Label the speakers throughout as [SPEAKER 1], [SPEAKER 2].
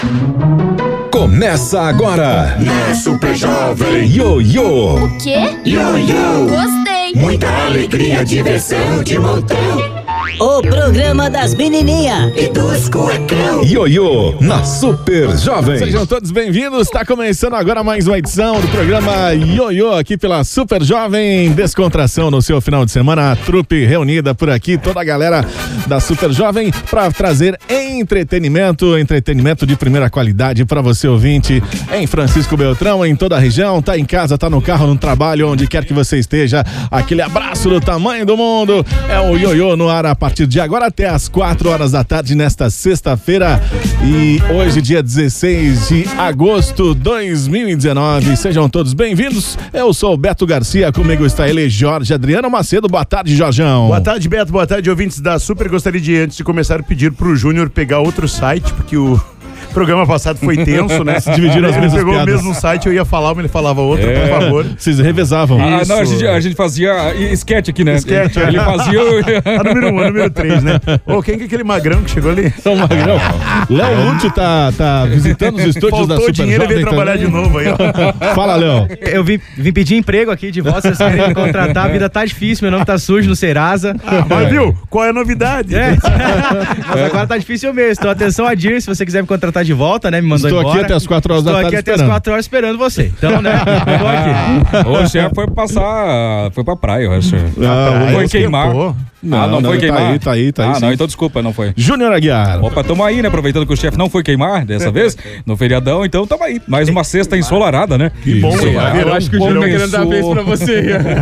[SPEAKER 1] Começa agora
[SPEAKER 2] na Super Jovem.
[SPEAKER 1] Ioiô.
[SPEAKER 3] O quê?
[SPEAKER 2] Ioiô.
[SPEAKER 3] Gostei.
[SPEAKER 2] Muita alegria, diversão de montão.
[SPEAKER 4] O programa das menininhas
[SPEAKER 2] e dos cuecão.
[SPEAKER 1] Ioiô na Super Jovem.
[SPEAKER 5] Sejam todos bem-vindos. Está começando agora mais uma edição do programa Ioiô aqui pela Super Jovem. Descontração no seu final de semana. A trupe reunida por aqui, toda a galera da Super Jovem para trazer entretenimento de primeira qualidade para você ouvinte em Francisco Beltrão, em toda a região. Tá em casa, tá no carro, no trabalho, onde quer que você esteja. Aquele abraço do tamanho do mundo. É o Ioiô no ar a partir de agora até às 4 horas da tarde nesta sexta-feira e hoje dia 16 de agosto de 2019. Sejam todos bem-vindos. Eu sou o Beto Garcia, comigo está ele, Jorge Adriano Macedo. Boa tarde, Jorjão.
[SPEAKER 6] Boa tarde, Beto. Boa tarde, ouvintes da Super. Gostaria de, antes de começar, pedir pro Júnior pegar outro site, porque o programa passado foi tenso, né? Se dividiram as mesmas piadas. Ele pegou o mesmo site, eu ia falar uma, ele falava outra, por favor.
[SPEAKER 5] Vocês revezavam.
[SPEAKER 7] Ah, não, a gente fazia esquete aqui, né?
[SPEAKER 6] Esquete,
[SPEAKER 7] ele fazia...
[SPEAKER 6] A número 1, a número 3, né? Quem que é aquele magrão que chegou ali?
[SPEAKER 5] São magrão. Léo Lúcio tá visitando os estúdios da Super Jovem.
[SPEAKER 6] Faltou dinheiro e veio trabalhar de novo aí, ó.
[SPEAKER 5] Fala, Léo.
[SPEAKER 8] Eu vim pedir emprego aqui de vocês, vocês querem me contratar, a vida tá difícil, meu nome tá sujo no Serasa.
[SPEAKER 6] Mas viu, qual é a novidade?
[SPEAKER 8] Mas agora tá difícil mesmo, então atenção a Dir, se você quiser me contratar de volta, né, me mandou
[SPEAKER 5] Estou
[SPEAKER 8] embora.
[SPEAKER 5] aqui até as 4 horas da tarde
[SPEAKER 8] Estou aqui até as 4 horas esperando você. Então, né, tô aqui.
[SPEAKER 7] O chefe foi pra praia, eu acho.
[SPEAKER 6] Não
[SPEAKER 7] foi queimar. Não foi queimar.
[SPEAKER 5] Tá aí.
[SPEAKER 7] Não, então desculpa, não foi.
[SPEAKER 5] Júnior Aguiar.
[SPEAKER 7] Opa, tamo aí, né? Aproveitando que o chefe não foi queimar dessa vez, no feriadão, então tamo aí. Mais uma sexta ensolarada, né?
[SPEAKER 6] Que bom,
[SPEAKER 7] eu acho que o Júnior querendo dar vez pra você.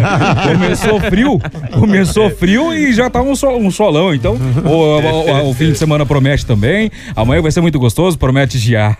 [SPEAKER 7] Começou frio e já tá um solão, então o fim de semana promete também. Amanhã vai ser muito gostoso, promete geada.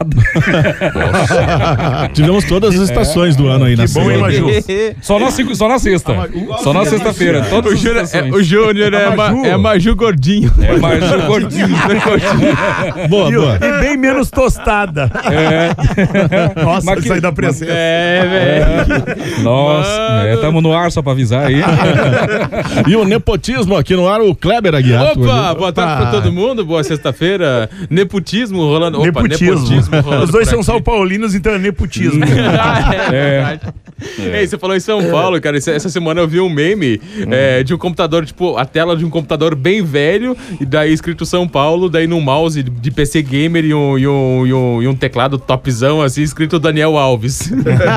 [SPEAKER 5] Tivemos todas as estações do ano aí na
[SPEAKER 6] semana. Bom, hein, Maju?
[SPEAKER 7] Só na sexta. Só na sexta-feira.
[SPEAKER 5] O Júnior é Maju gordinho.
[SPEAKER 7] É Maju gordinho.
[SPEAKER 5] Boa.
[SPEAKER 6] E bem menos tostada. Nossa, isso aí dá presença.
[SPEAKER 7] Velho. Nossa, tamo no ar só pra avisar aí.
[SPEAKER 5] E o nepotismo aqui no ar, o Kleber Aguiar.
[SPEAKER 9] Opa, boa tarde pra todo mundo, boa sexta-feira. Nepotismo rolando.
[SPEAKER 6] Nepotismo rolando. Os dois são São Paulinos, então é nepotismo.
[SPEAKER 9] Ei, você falou em São Paulo, cara. Essa semana eu vi um meme de um computador, tipo, a tela de um computador bem velho, e daí escrito São Paulo, daí num mouse de PC Gamer e um teclado topzão, assim, escrito Daniel Alves.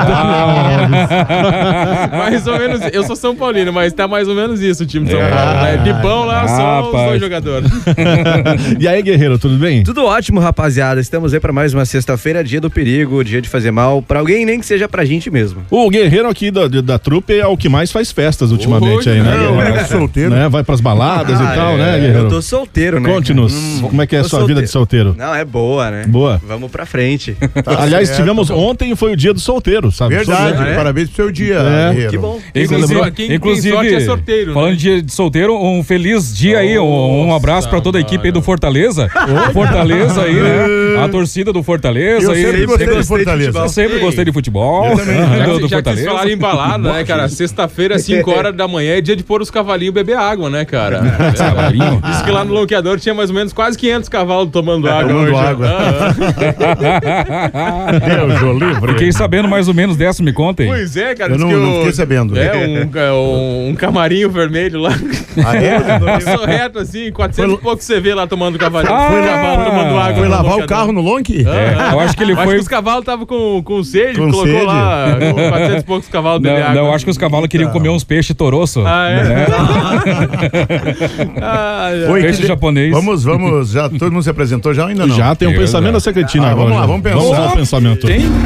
[SPEAKER 9] Mais ou menos, eu sou São Paulino, mas tá mais ou menos isso o time de São Paulo, né? Pipão lá, só os dois jogadores.
[SPEAKER 5] E aí, Guerreiro, tudo bem?
[SPEAKER 10] Tudo ótimo, rapaziada. Estamos aí pra mais uma sexta-feira, dia do perigo, dia de fazer mal pra alguém, nem que seja pra gente mesmo.
[SPEAKER 5] O Guerreiro aqui da trupe é o que mais faz festas ultimamente aí, né?
[SPEAKER 6] É solteiro.
[SPEAKER 5] Né? Vai pras baladas e tal, né, Guerreiro?
[SPEAKER 10] Eu tô solteiro, né?
[SPEAKER 5] Conte-nos, como é que é a sua vida de solteiro?
[SPEAKER 10] Não, é boa, né?
[SPEAKER 5] Boa.
[SPEAKER 10] Vamos pra frente.
[SPEAKER 5] Aliás, tivemos ontem, foi o dia do solteiro, sabe?
[SPEAKER 6] Verdade, parabéns pro seu dia, Guerreiro.
[SPEAKER 10] Que bom.
[SPEAKER 7] Inclusive,
[SPEAKER 9] sorte é sorteiro,
[SPEAKER 7] falando
[SPEAKER 9] né?
[SPEAKER 7] de dia de solteiro, um feliz dia aí, um abraço pra toda a equipe aí do Fortaleza. Fortaleza aí, né? A torcida do Fortaleza.
[SPEAKER 6] Eu sempre gostei de Fortaleza.
[SPEAKER 7] Eu sempre gostei de futebol.
[SPEAKER 9] Já que vocês falaram em balada, né, cara? Sexta-feira, 5 horas da manhã, é dia de pôr os cavalinhos beber água, né, cara? Diz que lá no Lonqueador tinha mais ou menos quase 500 cavalos tomando água.
[SPEAKER 6] Tomando água. Deus, o livro.
[SPEAKER 7] Fiquei sabendo mais ou menos dessa, me contem.
[SPEAKER 9] Pois é, cara.
[SPEAKER 6] Eu não fiquei sabendo.
[SPEAKER 9] Um camarinho vermelho lá. Passou reto assim, 400 e pouco você vê lá tomando cavalinho. Tomando água.
[SPEAKER 6] Foi lavar o carro no Lonque?
[SPEAKER 7] Eu acho que ele foi.
[SPEAKER 9] Os cavalos estavam com sede, colocou lá 400 e poucos cavalos beber água.
[SPEAKER 7] Não, eu acho que os cavalos queriam comer uns peixes toroço. Peixe japonês.
[SPEAKER 6] Vamos, já todo mundo se apresentou já ou ainda não?
[SPEAKER 5] Já tem um pensamento da secretina agora.
[SPEAKER 6] Vamos lá, vamos pensar.
[SPEAKER 5] Vamos ao pensamento.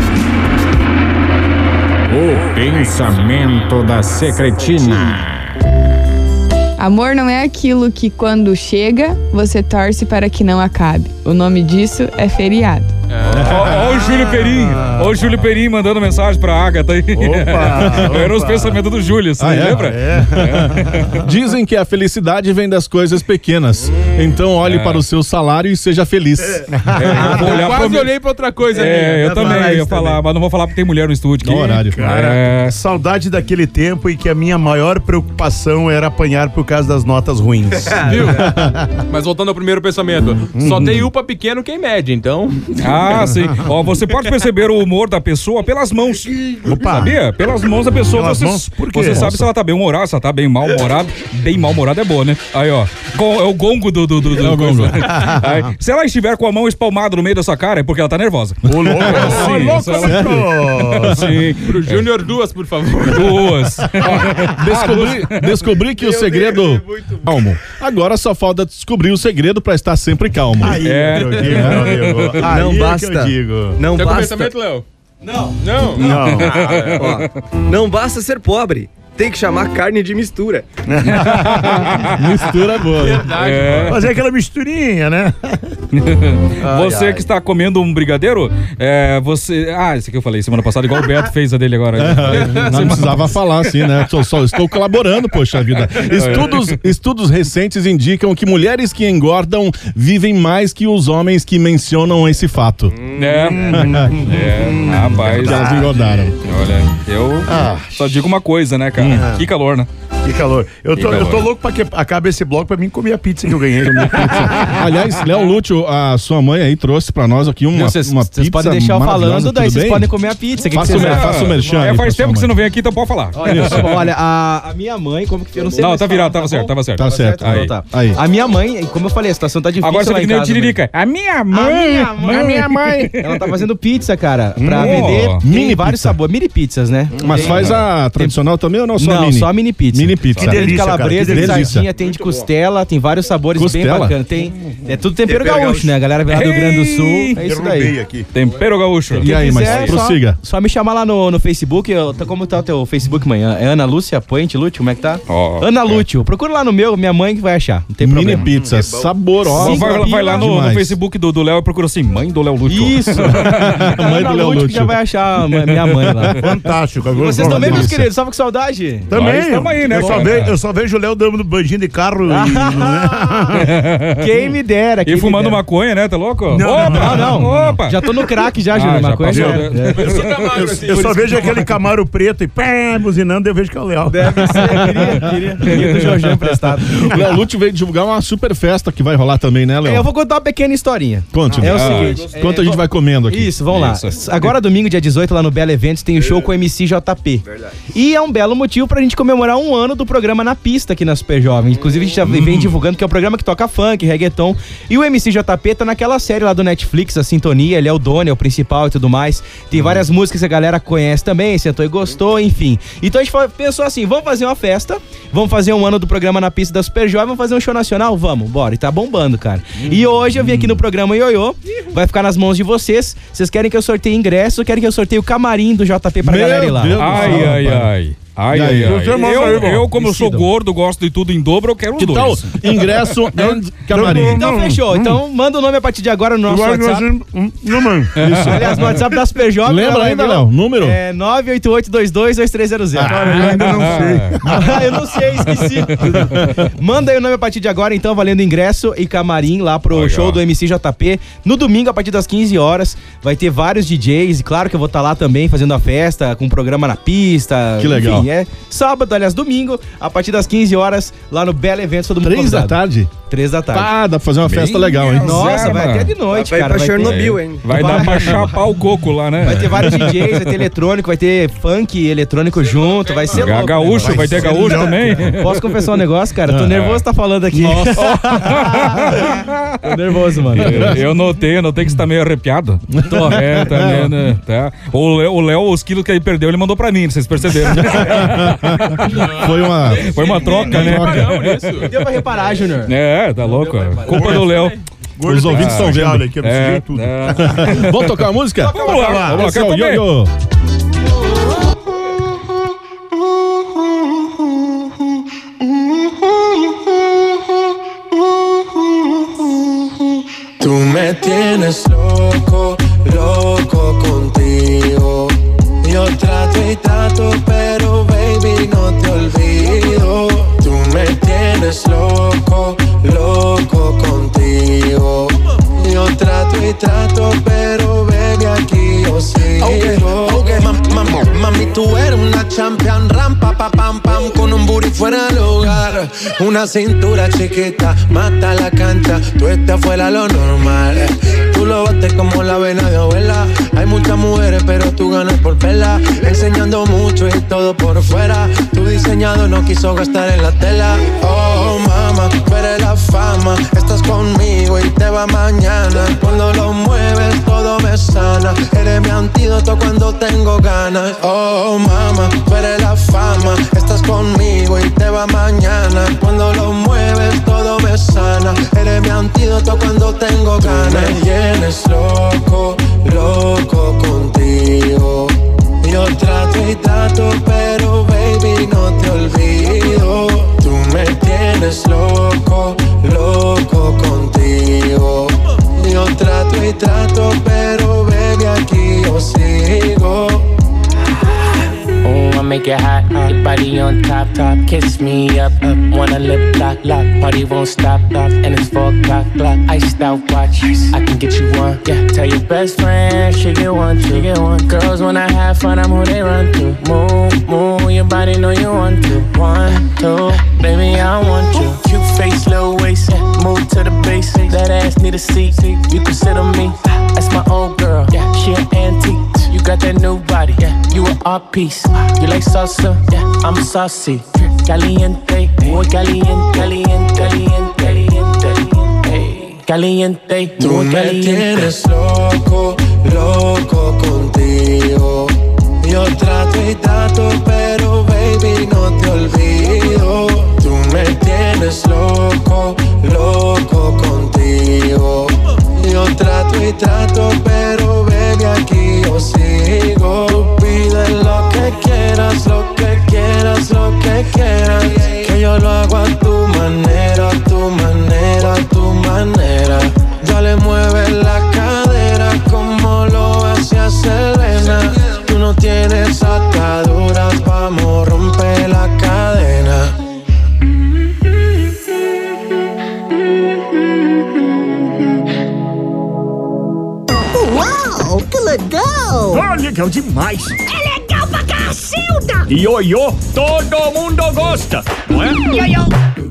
[SPEAKER 11] O pensamento da secretina.
[SPEAKER 12] Amor não é aquilo que quando chega, você torce para que não acabe. O nome disso é feriado.
[SPEAKER 7] Ó o Júlio Perim. Ó o Júlio Perim mandando mensagem pra Agatha aí. Opa. Era os pensamentos do Júlio, você lembra?
[SPEAKER 5] Dizem que a felicidade vem das coisas pequenas. Então olhe para o seu salário e seja feliz.
[SPEAKER 9] Eu quase olhei pra outra coisa.
[SPEAKER 7] Eu também ia falar, mas não vou falar porque tem mulher no estúdio.
[SPEAKER 5] No horário.
[SPEAKER 6] Cara, saudade daquele tempo em que a minha maior preocupação era apanhar por causa das notas ruins.
[SPEAKER 9] Viu? Mas voltando ao primeiro pensamento, só tem UPA pequeno quem mede, então...
[SPEAKER 7] Ah, sim. Ó, você pode perceber o humor da pessoa pelas mãos.
[SPEAKER 6] Opa.
[SPEAKER 7] Sabia? Pelas mãos da pessoa.
[SPEAKER 6] Pelas
[SPEAKER 7] Você,
[SPEAKER 6] mãos? Por quê?
[SPEAKER 7] você sabe se ela tá bem humorada, se ela tá bem mal-humorada. Bem mal-humorada é boa, né? Aí, ó. É o gongo do
[SPEAKER 5] É o gongo.
[SPEAKER 7] Aí, se ela estiver com a mão espalmada no meio da sua cara, é porque ela tá nervosa.
[SPEAKER 6] Ô, louco. Ô, louco.
[SPEAKER 7] Sim.
[SPEAKER 9] Pro Júnior, duas, por favor.
[SPEAKER 7] Duas.
[SPEAKER 5] Descobri que o segredo... Calmo. Agora só falta descobrir o segredo pra estar sempre calmo.
[SPEAKER 6] Aí
[SPEAKER 7] É.
[SPEAKER 6] que eu digo, meu amigo. Aí
[SPEAKER 10] Não
[SPEAKER 6] que
[SPEAKER 10] basta.
[SPEAKER 6] eu digo.
[SPEAKER 10] Não
[SPEAKER 9] Tem
[SPEAKER 10] basta.
[SPEAKER 9] pensamento, Léo?
[SPEAKER 6] Não.
[SPEAKER 10] Ó, não basta ser pobre. Tem que chamar carne de mistura.
[SPEAKER 5] Mistura boa.
[SPEAKER 7] É.
[SPEAKER 6] Fazer aquela misturinha, né?
[SPEAKER 7] Você que está comendo um brigadeiro, você... Ah, esse aqui eu falei semana passada, igual o Beto fez a dele agora.
[SPEAKER 5] Não precisava falar assim, né? Só estou colaborando, poxa vida. Estudos recentes indicam que mulheres que engordam vivem mais que os homens que mencionam esse fato.
[SPEAKER 7] Rapaz.
[SPEAKER 5] Elas engordaram.
[SPEAKER 7] Olha, eu só digo uma coisa, né, cara? Que calor, né?
[SPEAKER 6] Que calor. Eu tô louco pra que acabe esse bloco pra mim comer a pizza que eu ganhei.
[SPEAKER 5] Aliás, Léo Lúcio, a sua mãe aí trouxe pra nós aqui uma pizza.
[SPEAKER 8] Vocês podem deixar eu falando, daí vocês podem comer a pizza.
[SPEAKER 5] Faça o merchan. aí pra
[SPEAKER 7] Faz
[SPEAKER 5] sua
[SPEAKER 7] tempo que você
[SPEAKER 5] mãe.
[SPEAKER 7] não vem aqui, então pode falar.
[SPEAKER 8] Olha, a minha mãe, como que eu não sei.
[SPEAKER 7] Não,
[SPEAKER 8] mais
[SPEAKER 7] tá
[SPEAKER 8] falar,
[SPEAKER 7] virado, tava certo,
[SPEAKER 8] bom?
[SPEAKER 7] tava certo.
[SPEAKER 5] Tá certo.
[SPEAKER 7] Aí.
[SPEAKER 8] Então tá.
[SPEAKER 5] Aí.
[SPEAKER 8] A minha mãe, como eu falei, a situação tá difícil.
[SPEAKER 7] Agora você
[SPEAKER 8] lá
[SPEAKER 7] vai
[SPEAKER 8] em
[SPEAKER 7] que nem o
[SPEAKER 8] casa,
[SPEAKER 7] Tiririca. A minha mãe.
[SPEAKER 8] Ela tá fazendo pizza, cara, pra
[SPEAKER 7] Oh.
[SPEAKER 8] vender. Tem
[SPEAKER 5] Mini
[SPEAKER 8] vários
[SPEAKER 5] pizza.
[SPEAKER 8] sabores. Mini pizzas, né?
[SPEAKER 5] Mas
[SPEAKER 8] Tem-
[SPEAKER 5] faz a tradicional também ou não? Só a
[SPEAKER 8] Não,
[SPEAKER 5] mini?
[SPEAKER 8] só a mini pizza.
[SPEAKER 5] Mini pizza.
[SPEAKER 6] Que
[SPEAKER 8] Tem de
[SPEAKER 6] delícia, cara,
[SPEAKER 8] calabresa,
[SPEAKER 6] que
[SPEAKER 8] de
[SPEAKER 5] delícia.
[SPEAKER 8] sardinha, tem de costela, tem vários sabores bem
[SPEAKER 5] Costela?
[SPEAKER 8] bacanas. Tem, é tudo tempero
[SPEAKER 10] Tempero
[SPEAKER 8] gaúcho,
[SPEAKER 10] gaúcho.
[SPEAKER 8] né? A galera vem lá do Rio Grande do Sul, é isso
[SPEAKER 6] Derrubei
[SPEAKER 8] daí.
[SPEAKER 6] aqui.
[SPEAKER 7] Tempero gaúcho.
[SPEAKER 5] E aí, mas
[SPEAKER 8] quiser,
[SPEAKER 5] prossiga.
[SPEAKER 8] Só me chamar lá no Facebook. Como tá o teu Facebook amanhã? É Ana Lúcia Puente Lúcio? Como é que tá?
[SPEAKER 7] Ó.
[SPEAKER 8] Ana Lúcio. Procura lá no meu, minha mãe que vai achar. Não tem
[SPEAKER 5] Mini
[SPEAKER 8] problema.
[SPEAKER 5] pizza, saborosa.
[SPEAKER 7] Vai lá no
[SPEAKER 5] Demais.
[SPEAKER 7] Facebook do Léo e procura assim, mãe do Léo Lúcio.
[SPEAKER 8] Isso.
[SPEAKER 5] Mãe do
[SPEAKER 8] Ana
[SPEAKER 5] Léo
[SPEAKER 8] Lúcio
[SPEAKER 5] Lúcio.
[SPEAKER 8] que já vai achar a minha mãe lá.
[SPEAKER 6] Fantástico.
[SPEAKER 8] Vocês também, meus queridos, só com saudade.
[SPEAKER 6] Também.
[SPEAKER 7] Nós tamo aí, né, cara?
[SPEAKER 6] Eu só vejo o Léo dando bandinho de carro.
[SPEAKER 8] Quem me dera.
[SPEAKER 7] E
[SPEAKER 8] quem me
[SPEAKER 7] fumando
[SPEAKER 8] dera.
[SPEAKER 7] maconha, né? Tá louco?
[SPEAKER 8] Opa, não.
[SPEAKER 7] Opa!
[SPEAKER 8] Já tô no crack já, Júnior.
[SPEAKER 7] já
[SPEAKER 8] Maconha
[SPEAKER 7] passou,
[SPEAKER 8] já.
[SPEAKER 7] né?
[SPEAKER 6] Eu só vejo aquele Camaro preto e pé, buzinando, eu vejo que é o Léo.
[SPEAKER 8] Deve ser. Queria do Jorginho emprestado.
[SPEAKER 5] O Léo Lúcio veio divulgar uma super festa que vai rolar também, né, Léo?
[SPEAKER 8] Eu vou contar uma pequena historinha.
[SPEAKER 5] Conte.
[SPEAKER 8] É o seguinte.
[SPEAKER 5] Quanto a gente vai comendo aqui?
[SPEAKER 8] Isso, vamos
[SPEAKER 7] Isso.
[SPEAKER 8] lá. Agora, domingo, dia 18, lá no Belo Eventos, tem o show com o MC JP.
[SPEAKER 10] Verdade.
[SPEAKER 8] E é um belo motivo pra gente comemorar um ano do programa Na Pista aqui na Super Jovem. Inclusive, a gente já vem divulgando que é um programa que toca funk, reggaeton. E o MC JP tá naquela série lá do Netflix, A Sintonia. Ele é o dono, é o principal e tudo mais. Tem várias músicas que a galera conhece também, sentou e gostou, enfim. Então a gente pensou assim, vamos fazer uma festa, vamos fazer um ano do programa Na Pista da Super Jovem, vamos fazer um show nacional? Vamos, bora. E tá bombando, cara. E hoje eu vim aqui no programa Ioiô, vai ficar nas mãos de vocês. Vocês querem que eu sorteie ingresso ou querem que eu sorteie o camarim do JP pra
[SPEAKER 5] Meu
[SPEAKER 8] galera ir lá?
[SPEAKER 5] Deus.
[SPEAKER 7] Ai, ai, ai. Ai,
[SPEAKER 5] E aí?
[SPEAKER 7] ai, ai.
[SPEAKER 6] Você manda aí, irmão.
[SPEAKER 7] Eu, como eu sou
[SPEAKER 8] Decidam.
[SPEAKER 7] gordo, gosto de tudo em dobro, eu quero os
[SPEAKER 5] Que tal
[SPEAKER 7] dois.
[SPEAKER 5] ingresso and camarim?
[SPEAKER 8] Então fechou. Então manda o nome a partir de agora no nosso WhatsApp.
[SPEAKER 6] Não, mano.
[SPEAKER 8] Aliás, no WhatsApp da Super Jovem.
[SPEAKER 5] Lembra
[SPEAKER 8] ela
[SPEAKER 5] ainda,
[SPEAKER 8] viu?
[SPEAKER 5] Léo? Número?
[SPEAKER 8] É 988222300.
[SPEAKER 6] Eu ainda não sei.
[SPEAKER 8] Eu não sei, esqueci. Manda aí o nome a partir de agora, então, valendo ingresso e camarim lá pro
[SPEAKER 7] Legal.
[SPEAKER 8] show do MC JP. No domingo, a partir das 15 horas, vai ter vários DJs. E claro que eu vou estar lá também fazendo a festa, com um programa na pista.
[SPEAKER 5] Que legal.
[SPEAKER 8] Enfim, é sábado, aliás, domingo, a partir das 15 horas, lá no Belo Eventos, todo mundo
[SPEAKER 5] 3 da
[SPEAKER 8] convidado.
[SPEAKER 5] tarde?
[SPEAKER 8] 3 da tarde.
[SPEAKER 5] Ah, dá pra fazer uma festa legal, hein?
[SPEAKER 8] Nossa, vai até de noite,
[SPEAKER 10] Vai
[SPEAKER 8] cara.
[SPEAKER 10] pra
[SPEAKER 8] vai ter-
[SPEAKER 10] Chernobyl, hein?
[SPEAKER 7] Vai dar pra chapar o coco lá, né?
[SPEAKER 8] Vai ter vários DJs, vai ter eletrônico, vai ter funk eletrônico junto, vai ser louco.
[SPEAKER 7] Gaúcho,
[SPEAKER 8] né?
[SPEAKER 7] vai ter gaúcho também.
[SPEAKER 8] Posso confessar um negócio, cara? Tô nervoso, tá falando aqui. Tô nervoso, mano.
[SPEAKER 7] Eu notei que você tá meio arrepiado. Tô. É, tá meio, né? Tá. O Léo, os quilos que ele perdeu, ele mandou pra mim, vocês perceberam. Foi uma troca, né?
[SPEAKER 8] Deu pra reparar, Júnior.
[SPEAKER 7] É, tá louco. Culpa do Léo.
[SPEAKER 5] Os ouvintes estão vendo.
[SPEAKER 6] Aqui, eu precisei tudo.
[SPEAKER 5] Vamos tocar a música?
[SPEAKER 7] Vamos lá, vamos lá,
[SPEAKER 5] Esse é
[SPEAKER 7] quero
[SPEAKER 5] o
[SPEAKER 7] comer.
[SPEAKER 5] Ioiô.
[SPEAKER 2] Tú me tienes loco, loco contigo. Yo trato y trato, pero baby no te olvido. Tú me tienes loco, loco contigo. Yo trato y trato, pero baby aquí yo sigo. Mami, tú eres una champion, rampa, pa, pam, pam, con un booty fuera del hogar. Una cintura chiquita, mata la cancha, tú estás fuera lo normal. Tú Tú lo bates como la vena de abuela. Hay muchas mujeres, pero tú ganas por verla. Enseñando mucho y todo por fuera. Tu diseñado no quiso gastar en la tela. Oh, mama, tú eres la fama. Estás conmigo y te va mañana. Cuando lo mueves, todo me sana. Eres mi antídoto cuando tengo ganas. Oh, mama, tú eres la fama. Estás conmigo y te va mañana. Cuando lo mueves, todo me sana. Eres mi antídoto cuando tengo ganas. Tú me tienes loco, loco contigo. Yo trato y trato, pero baby no te olvido. Tú me tienes loco, loco contigo. Yo trato y trato, pero baby aquí yo sigo.
[SPEAKER 3] I make it hot, your body on top, top. Kiss me up, wanna lip lock, lock. Party won't stop, and it's 4 o'clock, clock. Iced out watch, I can get you one. Yeah, tell your best friend she get one, she get one. Girls when I have fun, I'm who they run to. Move, move, your body know you want to. 1, 2, baby I want you. Cute face, little waist, move to the base. That ass need a seat, you can sit on me. That's my old girl, yeah, she an antique. You got that new body, yeah, you an art piece. You like salsa, yeah, I'm saucy. Caliente, muy caliente, caliente, caliente, caliente, caliente.
[SPEAKER 2] Tú me tienes loco, loco contigo. Yo trato y trato, pero baby no te olvido. Tú me tienes loco, loco contigo. Yo trato y trato, pero baby aquí yo sigo. Tú pides lo que quieras, lo que quieras, lo que quieras. Que yo lo hago a tu manera, a tu manera, a tu manera. Ya le mueves la cadera como lo hacía Selena. Tú no tienes ataduras, vamos, rompe la cadena.
[SPEAKER 13] Uau, que legal!
[SPEAKER 14] Ah, legal demais!
[SPEAKER 13] É legal pra cacilda!
[SPEAKER 14] Ioiô, todo mundo gosta, não é?
[SPEAKER 13] Ioiô!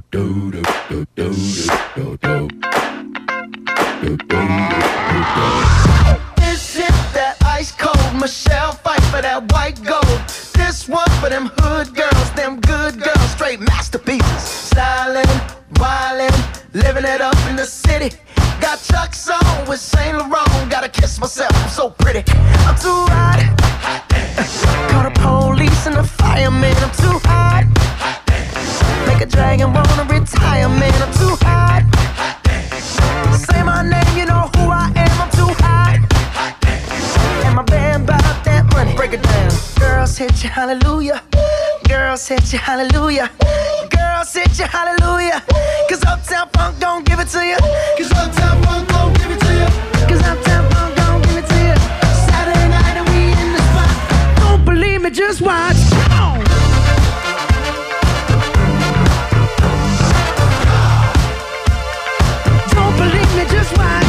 [SPEAKER 15] This is that ice cold Michelle fight for that white gold. This one for them hood girls, them good girls, straight masterpieces. Stylin', wildin', living it up in the city. Got Chuck's on with Saint Laurent. Gotta kiss myself, I'm so pretty. I'm too hot. Call the police and the fireman. I'm too hot. Make a dragon wanna retire, man. I'm too hot. Say my name, you know who I am. I'm too hot. And my band bought that money. Break it down. Girls hit you, hallelujah. Girls hit you, hallelujah. Girls hit you, hallelujah. Cause Uptown Funk don't give it to you. Cause Uptown Funk don't give it to you. Cause Uptown Funk don't give it to you. Saturday night and we in the spot. Don't believe me, just watch. Come on. Don't believe me, just watch.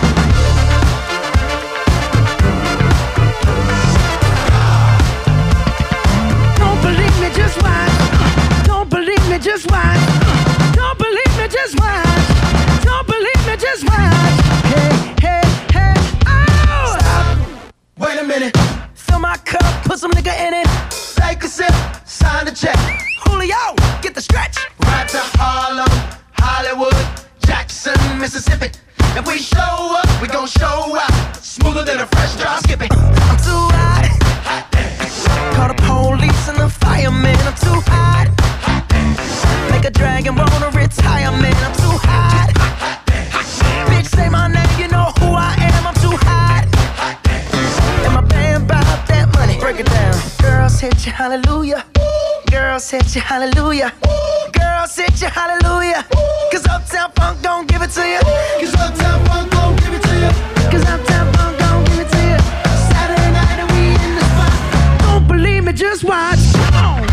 [SPEAKER 15] Don't believe me, just watch. Don't believe me, just watch. Don't believe me, just watch. Don't believe me, just watch. Hey, hey, hey, oh! Stop. Wait a minute. Fill my cup, put some nigga in it. Take a sip, sign the check. Julio, get the stretch. Right to Harlem, Hollywood, Jackson, Mississippi. If we show up, we gon' show out. Smoother than a fresh drop skipping. I'm too hot. Call the police and the fireman. I'm too hot. Make a dragon wanna retire, man. I'm too hot. Bitch, say my name, you know who I am. I'm too hot. And my band bought that money. Break it down. Girls hit you, hallelujah. Girls hit you, hallelujah. Girls hit you, hallelujah. Cause Uptown Funk don't give it to you. Cause Uptown Funk don't give it to you. Cause Uptown Funk don't give it to you. Saturday night and we in the spot. Don't believe me, just watch. Come on.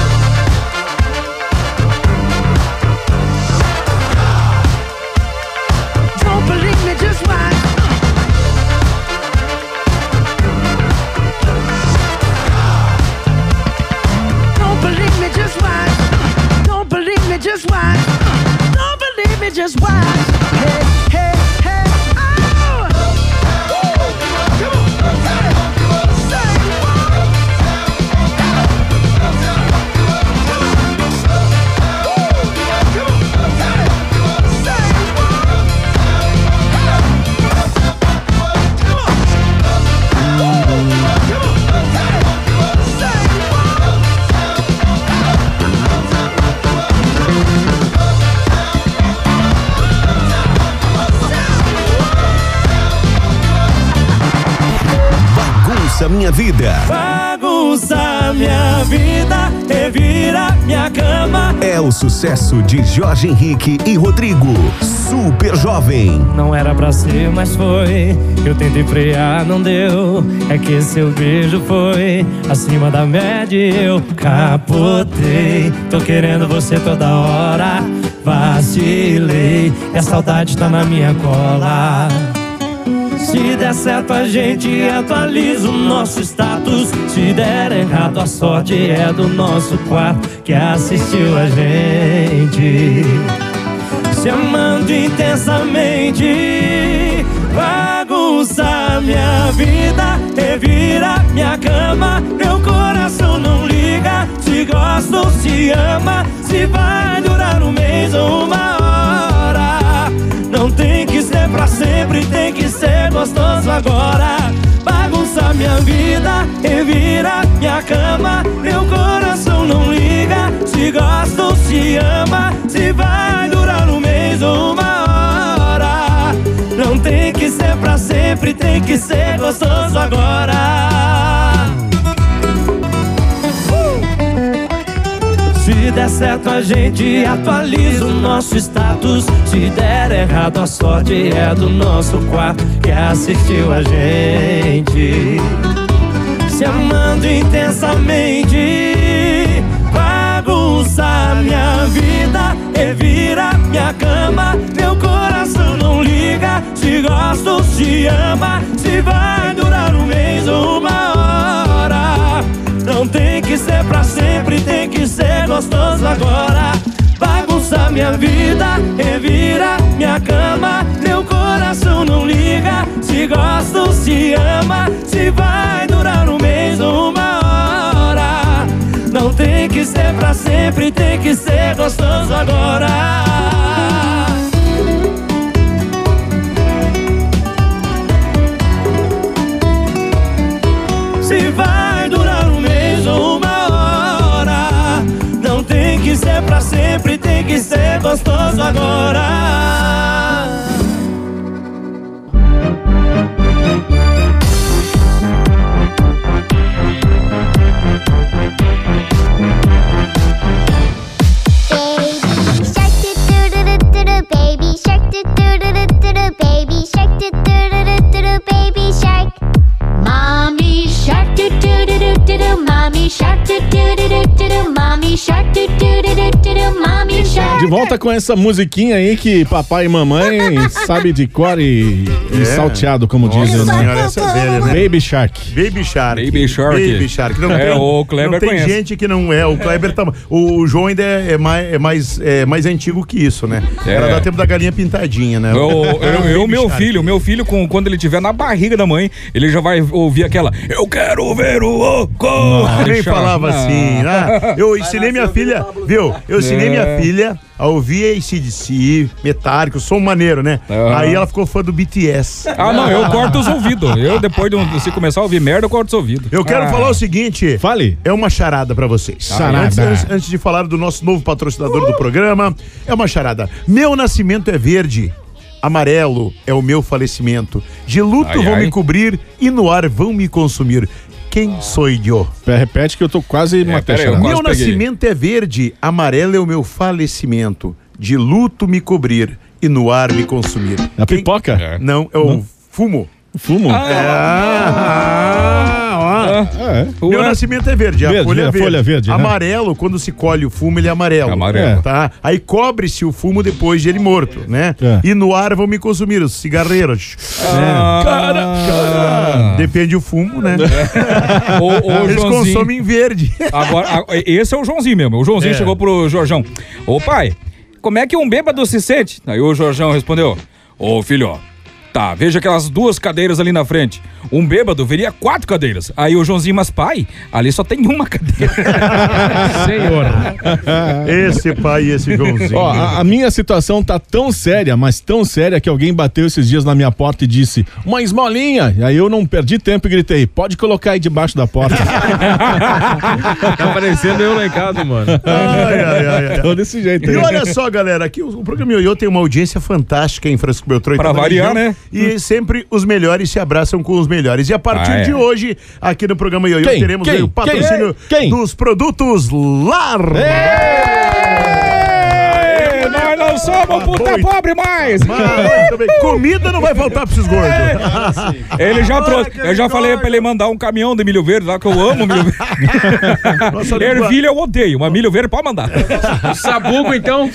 [SPEAKER 15] Don't believe me, just watch. Don't believe me, just watch. Don't believe me, just watch. Don't believe me, just watch. Hey, hey, hey, oh!
[SPEAKER 1] Bagunça Minha Vida.
[SPEAKER 15] Bagunça minha vida, revira minha cama.
[SPEAKER 1] É o sucesso de Jorge Henrique e Rodrigo. Super Jovem.
[SPEAKER 16] Não era pra ser, mas foi. Eu tentei frear, não deu. É que seu beijo foi acima da média e eu capotei. Tô querendo você toda hora. Vacilei, e a saudade tá na minha cola. Se der certo a gente atualiza o nosso status. Se der errado a sorte é do nosso quarto que assistiu a gente se amando intensamente. Bagunça minha vida, revira minha cama. Meu coração não liga se gosta ou se ama, se vai durar um mês ou uma hora. Não tem que ser pra sempre, tem que ser gostoso agora. Bagunça minha vida, revira minha cama. Meu coração não liga se gosta ou se ama, se vai durar um mês ou uma hora. Não tem que ser pra sempre, tem que ser gostoso agora. Se der certo a gente atualiza o nosso status. Se der errado a sorte é do nosso quarto que assistiu a gente se amando intensamente. Bagunça minha vida, revira minha cama. Meu coração não liga se gosta ou se ama, se vai durar um mês ou uma hora. Não tem que ser pra sempre, tem que ser gostoso agora. Bagunça minha vida, revira minha cama. Meu coração não liga se gosta ou se ama, se vai durar um mês ou uma hora. Não tem que ser pra sempre, tem que ser gostoso agora. Se vai durar um mês ou uma hora. Não tem que ser pra sempre, tem que ser gostoso agora.
[SPEAKER 17] Baby shark, do-do-do-do-do, baby shark, do-do-do-do-do, baby shark. Mommy shark, do-do-do-do-do, mommy shark, do-do-do-do-do, mommy shark, do-do-do-do-do, mommy shark.
[SPEAKER 5] De volta com essa musiquinha aí que papai e mamãe sabe de cor e salteado, como dizem, né?
[SPEAKER 6] Senhora, essa é velha, né?
[SPEAKER 5] Baby Shark.
[SPEAKER 6] Baby Shark.
[SPEAKER 7] Baby Shark.
[SPEAKER 6] Baby Shark. Não,
[SPEAKER 7] o Kleber
[SPEAKER 6] não tem
[SPEAKER 7] conhece.
[SPEAKER 6] gente que não é. O Kleber tá. O João ainda é mais antigo que isso, né? Era da tempo da galinha pintadinha, né?
[SPEAKER 7] Meu filho, quando ele estiver na barriga da mãe, ele já vai ouvir aquela "Eu quero ver o oco".
[SPEAKER 6] Nem falava assim, né? Eu ensinei minha filha, viu? Eu ensinei minha filha a ouvir AC/DC, Metallica, som maneiro, né? Aí ela ficou fã do BTS.
[SPEAKER 7] Ah, não, eu corto os ouvidos. Eu, depois de se começar a ouvir merda, eu corto os ouvidos.
[SPEAKER 6] Eu quero falar o seguinte.
[SPEAKER 5] Fale.
[SPEAKER 6] É uma charada pra vocês.
[SPEAKER 5] Charada.
[SPEAKER 6] Antes de falar do nosso novo patrocinador do programa, é uma charada. Meu nascimento é verde. Amarelo é o meu falecimento. De luto vão me cobrir e no ar vão me consumir. Quem sou eu?
[SPEAKER 5] Repete que eu tô quase matando.
[SPEAKER 6] Meu nascimento é verde, amarelo é o meu falecimento. De luto me cobrir e no ar me consumir.
[SPEAKER 5] A pipoca?
[SPEAKER 6] Não, é o fumo.
[SPEAKER 5] Fumo?
[SPEAKER 6] Meu nascimento é verde, a folha é verde.
[SPEAKER 5] Folha verde,
[SPEAKER 6] amarelo, quando se colhe o fumo, ele é amarelo. Tá? Aí cobre-se o fumo depois de ele morto, né? E no ar vão me consumir os cigarreiros. Cara. Depende do fumo, né? Eles consomem verde.
[SPEAKER 7] Agora, esse é o Joãozinho mesmo. O Joãozinho chegou pro Jorjão. Ô pai, como é que um bêbado se sente? Aí o Jorjão respondeu: ô filho, tá, veja aquelas 2 cadeiras ali na frente. Um bêbado veria 4 cadeiras. Aí o Joãozinho, mas pai, ali só tem uma cadeira.
[SPEAKER 6] Senhor. Esse pai e esse Joãozinho.
[SPEAKER 5] Ó, a minha situação tá tão séria, mas tão séria, que alguém bateu esses dias na minha porta e disse: uma esmolinha. E aí eu não perdi tempo e gritei: pode colocar aí debaixo da porta.
[SPEAKER 9] Tá parecendo eu lá em casa, mano.
[SPEAKER 6] Ai.
[SPEAKER 5] Então desse jeito aí.
[SPEAKER 6] E olha só, galera, aqui o programa Ioiô tem uma audiência fantástica em Francisco Beltrão.
[SPEAKER 7] Pra variar, né?
[SPEAKER 6] e sempre os melhores se abraçam com os melhores. E a partir de hoje, aqui no programa Ioiô, teremos aí o patrocínio dos produtos LAR.
[SPEAKER 7] Nós não somos puta pobre mais!
[SPEAKER 6] Comida não vai faltar pra esses gordos.
[SPEAKER 7] Ele já trouxe. Eu já falei pra ele mandar um caminhão de milho verde lá, que eu amo milho verde. Ervilha eu odeio, mas milho verde pode mandar.
[SPEAKER 9] O sabugo, então?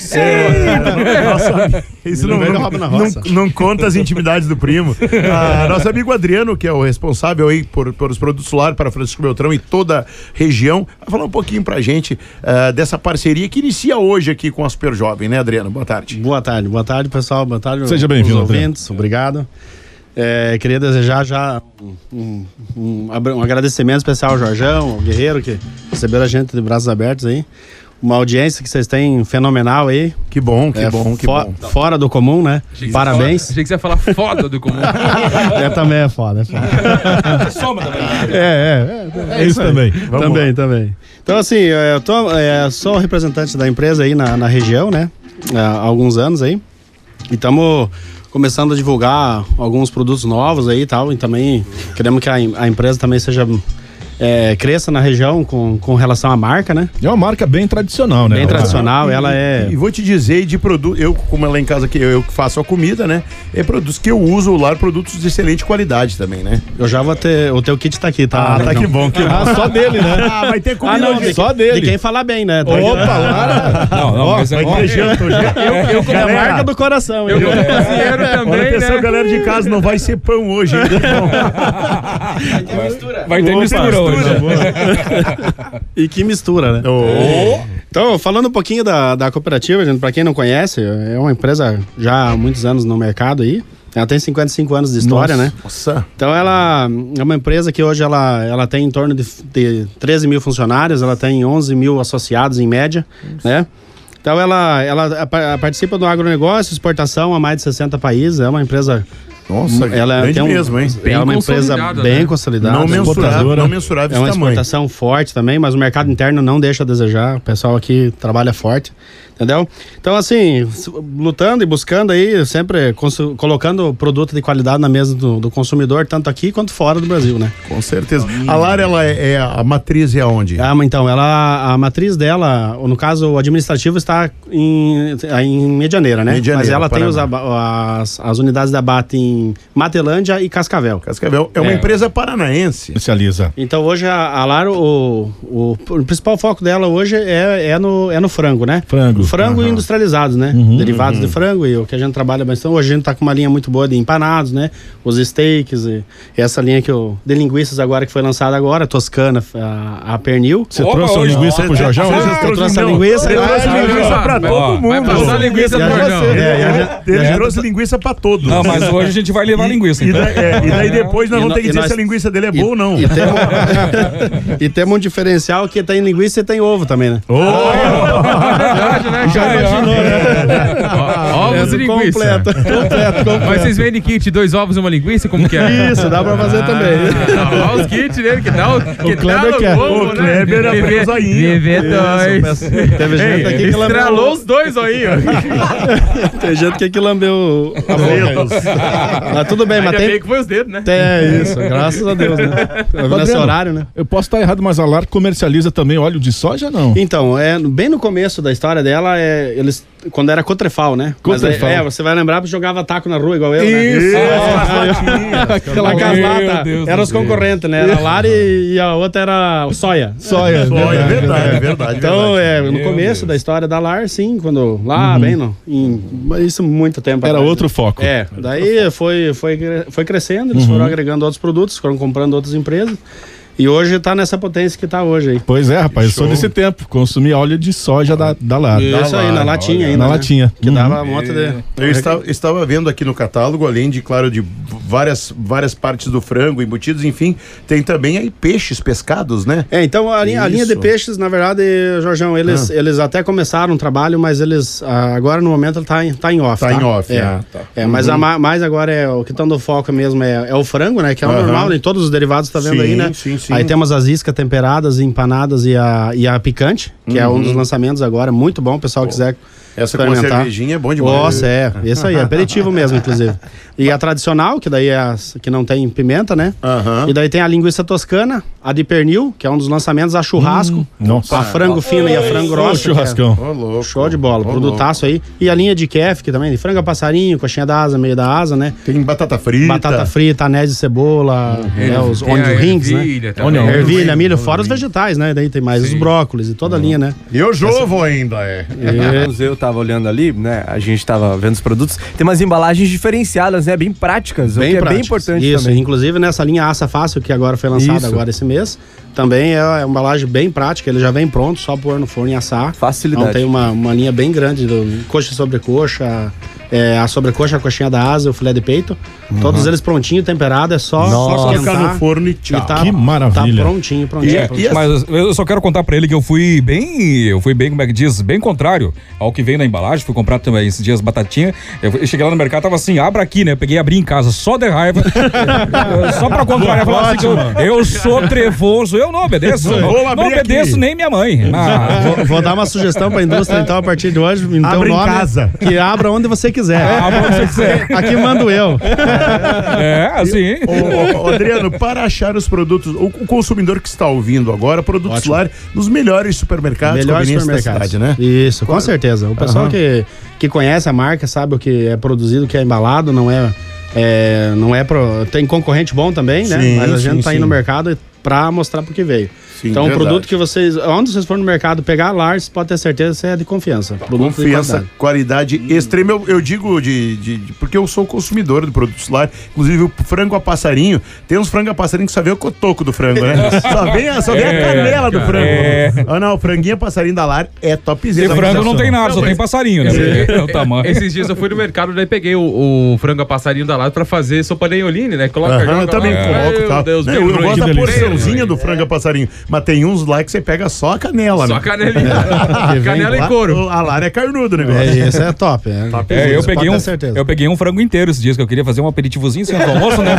[SPEAKER 6] Isso não conta as intimidades do primo. Nosso amigo Adriano, que é o responsável aí por os produtos LAR para Francisco Beltrão e toda a região, vai falar um pouquinho pra gente dessa parceria que inicia hoje aqui com a Super Jovem, né, Adriano? Boa tarde.
[SPEAKER 18] Boa tarde, pessoal. Boa tarde.
[SPEAKER 5] Seja bem-vindo,
[SPEAKER 18] ouvintes. Obrigado. Queria desejar já um agradecimento especial ao Jorjão, ao Guerreiro, que receberam a gente de braços abertos aí. Uma audiência que vocês têm fenomenal aí.
[SPEAKER 6] Que bom, que bom.
[SPEAKER 18] Fora do comum, né? Parabéns.
[SPEAKER 9] Achei que você ia falar foda do comum.
[SPEAKER 18] Também é foda.
[SPEAKER 7] Soma também.
[SPEAKER 18] É isso também. Também. Então, assim, eu sou representante da empresa aí na região, né? Há alguns anos aí. E estamos começando a divulgar alguns produtos novos aí e tal. E também queremos que a empresa também seja... cresça na região com relação à marca, né?
[SPEAKER 5] É uma marca bem tradicional, né?
[SPEAKER 18] Bem tradicional, ela é...
[SPEAKER 6] E vou te dizer, de produto, eu como lá em casa, que eu faço a comida, né? É produtos que eu uso lá, produtos de excelente qualidade também, né?
[SPEAKER 18] Eu já vou ter, o teu kit tá aqui, tá?
[SPEAKER 6] Tá, que bom.
[SPEAKER 5] Só dele, né?
[SPEAKER 6] Vai ter comida hoje.
[SPEAKER 5] Só dele.
[SPEAKER 18] De quem falar bem, né?
[SPEAKER 5] Opa,
[SPEAKER 7] Não, mas
[SPEAKER 6] vai ter janto hoje.
[SPEAKER 18] Eu como a marca do coração.
[SPEAKER 9] Eu como cozinheiro também,
[SPEAKER 6] né? Atenção, galera de casa, não vai ser pão hoje, hein?
[SPEAKER 7] Vai ter mistura hoje.
[SPEAKER 18] E que mistura, né? Então, falando um pouquinho da cooperativa, gente, pra quem não conhece, é uma empresa já há muitos anos no mercado aí. Ela tem 55 anos de história, né?
[SPEAKER 6] Nossa.
[SPEAKER 18] Então ela é uma empresa que hoje ela tem em torno de 13 mil funcionários, ela tem 11 mil associados em média, né? Então ela participa do agronegócio, exportação a mais de 60 países, é uma empresa...
[SPEAKER 6] Nossa,
[SPEAKER 18] ela
[SPEAKER 6] grande
[SPEAKER 18] tem
[SPEAKER 6] mesmo, hein?
[SPEAKER 18] É uma empresa bem consolidada.
[SPEAKER 6] Não mensurável
[SPEAKER 18] É uma
[SPEAKER 6] tamanho.
[SPEAKER 18] exportação forte também, mas o mercado interno não deixa a desejar. O pessoal aqui trabalha forte, entendeu? Então, assim, lutando e buscando aí, sempre colocando produto de qualidade na mesa do consumidor, tanto aqui quanto fora do Brasil, né?
[SPEAKER 6] Com certeza. A LAR, ela a matriz é aonde?
[SPEAKER 18] Então, a matriz dela, no caso, o administrativo está em Medianeira, né? Mas ela tem as unidades da abate em Matelândia e Cascavel.
[SPEAKER 6] Cascavel é uma empresa paranaense.
[SPEAKER 5] Especializa.
[SPEAKER 18] Então hoje a LAR, o principal foco dela hoje é no frango, né? Frango industrializados, né? Derivados de frango e o que a gente trabalha bastante. Hoje a gente tá com uma linha muito boa de empanados, né? Os steaks e essa linha de linguiças agora que foi lançada agora, Toscana, a pernil.
[SPEAKER 5] Você trouxe a linguiça pro Jorjão?
[SPEAKER 18] Eu trouxe a linguiça.
[SPEAKER 6] Eu trouxe linguiça pra todo mundo.
[SPEAKER 9] Vai passar linguiça pro Jorjão.
[SPEAKER 6] Ele trouxe linguiça pra todos.
[SPEAKER 7] Não, mas hoje a gente vai levar linguiça.
[SPEAKER 6] E daí depois nós vamos ter que dizer se a linguiça dele é boa ou não.
[SPEAKER 18] E temos um diferencial que tem linguiça e tem ovo também, né?
[SPEAKER 9] Verdade, né? Já imaginou, né? Ovos e linguiça.
[SPEAKER 18] Completo.
[SPEAKER 9] Mas vocês vendem kit, 2 ovos e uma linguiça? Como que é?
[SPEAKER 18] Isso, dá pra fazer também.
[SPEAKER 9] Olha os kits dele, que dá o
[SPEAKER 5] Kleber quer.
[SPEAKER 9] combo,
[SPEAKER 6] O Kleber abriu o zoinho.
[SPEAKER 18] Teve gente aqui que lambeu.
[SPEAKER 9] Estralou os 2 aí, ó.
[SPEAKER 18] Tem gente que lambeu a boca. Mas tudo bem, mas tem...
[SPEAKER 9] que foi os dedos, né?
[SPEAKER 18] É isso, graças a Deus, né? Nesse horário, né?
[SPEAKER 5] Eu posso estar errado, mas a LAR comercializa também óleo de soja, não?
[SPEAKER 18] Então, bem no começo da história dela, eles... Quando era Cotrefal, né?
[SPEAKER 5] Cotrefal.
[SPEAKER 18] Você vai lembrar que jogava taco na rua igual eu,
[SPEAKER 5] Isso,
[SPEAKER 18] né? Aquela latas, eram os concorrentes, né? Era a LAR e a outra era Soia.
[SPEAKER 5] Soia,
[SPEAKER 6] verdade.
[SPEAKER 18] Então, no começo da história da LAR, sim, quando lá, isso muito tempo
[SPEAKER 5] era
[SPEAKER 18] atrás,
[SPEAKER 5] outro foco.
[SPEAKER 18] Daí foi crescendo, eles foram agregando outros produtos, foram comprando outras empresas. E hoje tá nessa potência que tá hoje aí.
[SPEAKER 5] Pois é, rapaz, eu sou desse tempo. Consumi óleo de soja da LAR.
[SPEAKER 18] Isso aí, na latinha ainda.
[SPEAKER 5] Na latinha.
[SPEAKER 18] Que dava um monte de...
[SPEAKER 6] Eu estava vendo aqui no catálogo, além de, claro, de várias partes do frango, embutidos, enfim, tem também aí peixes pescados, né?
[SPEAKER 18] Então a linha de peixes, na verdade, Jorjão, eles até começaram um trabalho, mas eles, agora no momento ele tá em off.
[SPEAKER 6] Tá em off,
[SPEAKER 18] mas mais agora o que tá dando foco mesmo é o frango, né? Que é o normal, em todos os derivados, tá vendo aí, né?
[SPEAKER 6] Sim.
[SPEAKER 18] Aí temos as iscas temperadas, empanadas e a picante, que é um dos lançamentos agora, muito bom, o pessoal quiser
[SPEAKER 6] essa com uma cervejinha é bom demais.
[SPEAKER 18] Nossa, isso aí, é aperitivo mesmo, inclusive. E a tradicional, que daí é a que não tem pimenta, né? E daí tem a linguiça toscana, a de pernil, que é um dos lançamentos, a churrasco, a frango fino e a frango grosso.
[SPEAKER 5] Churrascão.
[SPEAKER 18] Show de bola, produtaço aí. E a linha de kef, que também, de frango a passarinho, coxinha da asa, meio da asa, né?
[SPEAKER 6] Tem batata frita,
[SPEAKER 18] anéis de cebola, os onion rings, né? Ervilha, milho, fora os vegetais, né? Daí tem mais os brócolis e toda a linha, né?
[SPEAKER 6] E o jovo ainda
[SPEAKER 10] Eu tava olhando ali, né? A gente tava vendo os produtos. Tem umas embalagens diferenciadas, né? Bem práticas, o que é bem importante também.
[SPEAKER 18] Inclusive nessa linha Assa Fácil, que agora foi lançada agora esse mês, também é uma embalagem bem prática, ele já vem pronto, só pôr no forno e assar.
[SPEAKER 10] Facilidade.
[SPEAKER 18] Então tem uma linha bem grande, coxa sobre coxa, a sobrecoxa, a coxinha da asa, o filé de peito. Todos eles prontinho, temperado, é só
[SPEAKER 6] colocar no forno e tchau.
[SPEAKER 5] Que maravilha.
[SPEAKER 18] Tá prontinho.
[SPEAKER 7] Mas eu só quero contar pra ele que eu fui bem, como é que diz, bem contrário ao que veio na embalagem. Fui comprar também esses dias batatinha. Eu cheguei lá no mercado, tava assim, abra aqui, né? Eu peguei e abri em casa, só de raiva. Só pra contrariar, falar assim, que eu sou trevoso, eu não obedeço. Não obedeço nem minha mãe.
[SPEAKER 18] Vou dar uma sugestão pra indústria, então, a partir de hoje. Então,
[SPEAKER 6] abre em casa.
[SPEAKER 18] Que abra onde você quiser.
[SPEAKER 7] Abra onde você quiser.
[SPEAKER 18] Aqui mando eu.
[SPEAKER 7] Assim.
[SPEAKER 6] Adriano, para achar os produtos, o consumidor que está ouvindo agora, produtos Solar nos melhores supermercados convenientes da cidade, né?
[SPEAKER 18] Isso, com certeza. O pessoal que conhece a marca sabe o que é produzido, o que é embalado, tem concorrente bom também, né? Mas a gente tá aí no mercado pra mostrar pro que veio.
[SPEAKER 6] Sim,
[SPEAKER 18] então, o produto que onde vocês forem no mercado pegar, Lars, pode ter certeza que é de confiança.
[SPEAKER 6] Confiança, qualidade extrema. Eu digo porque eu sou consumidor do produto Solar. Inclusive, o frango a passarinho, tem uns frango a passarinho que só vê o cotoco do frango, né? só vê a canela do frango. Não, o franguinho a passarinho da Lar é topzera.
[SPEAKER 7] E frango não tem nada, só tem passarinho, né? É o tamanho.
[SPEAKER 9] Esses dias eu fui no mercado, daí peguei o frango a passarinho da Lar pra fazer sopa de ioline, né?
[SPEAKER 6] Eu também coloco, tá? Eu gosto da porçãozinha do frango a passarinho. Mas tem uns lá que você pega só a canela,
[SPEAKER 9] né? Só a canelinha. Canela e couro.
[SPEAKER 6] A Lara é carnudo o negócio.
[SPEAKER 18] Esse é top.
[SPEAKER 7] Eu peguei um frango inteiro esses dias, que eu queria fazer um aperitivozinho assim, no almoço, né?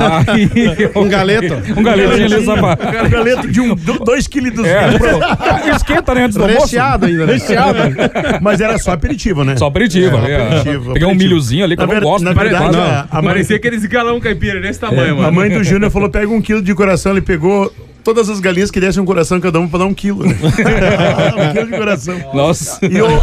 [SPEAKER 18] Um galeto.
[SPEAKER 7] Um galetinho ali só pra...
[SPEAKER 6] Um galeto de 2 kg
[SPEAKER 7] Esquenta, né, antes do almoço.
[SPEAKER 18] Recheado ainda, né?
[SPEAKER 6] Mas era só aperitivo, né?
[SPEAKER 7] Só aperitivo. Peguei um milhozinho ali que eu não gosto.
[SPEAKER 6] Na verdade,
[SPEAKER 9] parecia aqueles galão caipira desse tamanho, mano.
[SPEAKER 6] A mãe do Júnior falou, pega 1 quilo de coração, ele pegou todas as galinhas que dessem um coração cada uma pra dar 1 quilo, né? 1 quilo de coração.
[SPEAKER 7] Nossa.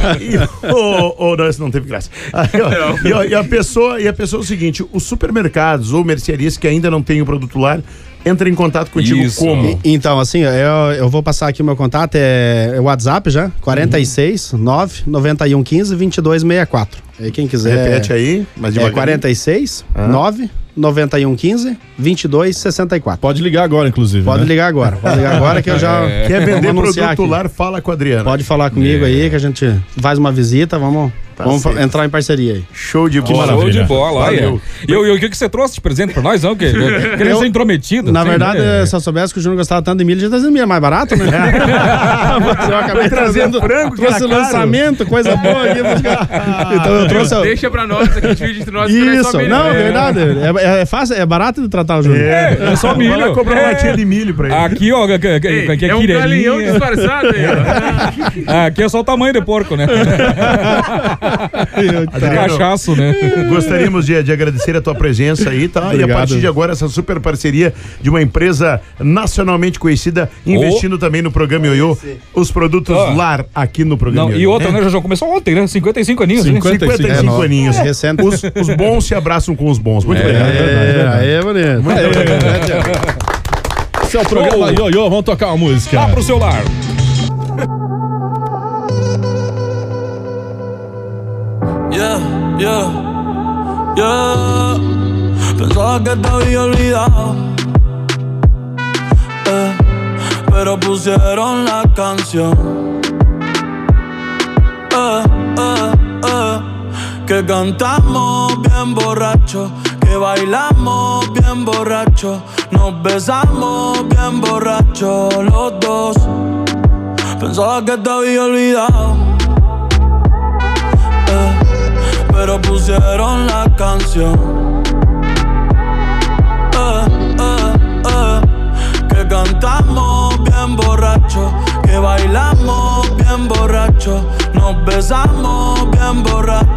[SPEAKER 6] Não, esse não teve graça. E a pessoa é o seguinte, os supermercados ou mercearias que ainda não têm o produto Lar, entra em contato contigo como?
[SPEAKER 18] Então, assim, eu vou passar aqui o meu contato, é o WhatsApp já, 46 9 91 15 22 64. Aí quem quiser...
[SPEAKER 6] Repete aí, mas
[SPEAKER 18] devagar. 46 9 91 15 22 64.
[SPEAKER 5] Pode ligar agora, inclusive.
[SPEAKER 18] Pode ligar agora que eu já...
[SPEAKER 6] Quer vender produto Lar, fala com a Adriana.
[SPEAKER 18] Pode falar comigo aí, que a gente faz uma visita, vamos entrar em parceria aí.
[SPEAKER 6] Show de bola.
[SPEAKER 7] Show de bola. Valeu. E o que você trouxe de presente pra nós, não? Querendo ser intrometido.
[SPEAKER 18] Na verdade, se eu soubesse que o Júnior gostava tanto de milho, já trazendo milho mais barato, né? Eu acabei trazendo frango, trouxe lançamento, coisa boa aqui. Então eu trouxe...
[SPEAKER 9] Deixa pra nós, aqui divide entre nós.
[SPEAKER 18] Isso, não, verdade. É fácil, é barato de tratar o Júnior.
[SPEAKER 7] É só milho.
[SPEAKER 6] Vai lá comprar uma latinha de milho pra ele.
[SPEAKER 7] Aqui, ó,
[SPEAKER 9] é um galinhão disfarçado aí, ó.
[SPEAKER 7] Aqui é só o tamanho do porco, né?
[SPEAKER 6] Adriano,
[SPEAKER 7] cachaço, né?
[SPEAKER 6] Gostaríamos de agradecer a tua presença aí, tá?
[SPEAKER 18] Obrigado.
[SPEAKER 6] E a partir de agora, essa super parceria de uma empresa nacionalmente conhecida, investindo também no programa Ioiô, os produtos Lar aqui no programa Ioiô.
[SPEAKER 7] E outra, né? Já começou ontem, né? 55 aninhos.
[SPEAKER 6] 55 aninhos.
[SPEAKER 18] Recente.
[SPEAKER 6] Os bons se abraçam com os bons. Muito obrigado.
[SPEAKER 18] Bonito.
[SPEAKER 6] Muito obrigado.
[SPEAKER 5] Esse é o programa Ioiô, vamos tocar uma música.
[SPEAKER 7] Lá pro seu lar.
[SPEAKER 16] Pensaba que te había olvidado, pero pusieron la canción, que cantamos bien borracho, que bailamos bien borracho, nos besamos bien borracho los dos. Pensaba que te había olvidado, pero pusieron la canción, que cantamos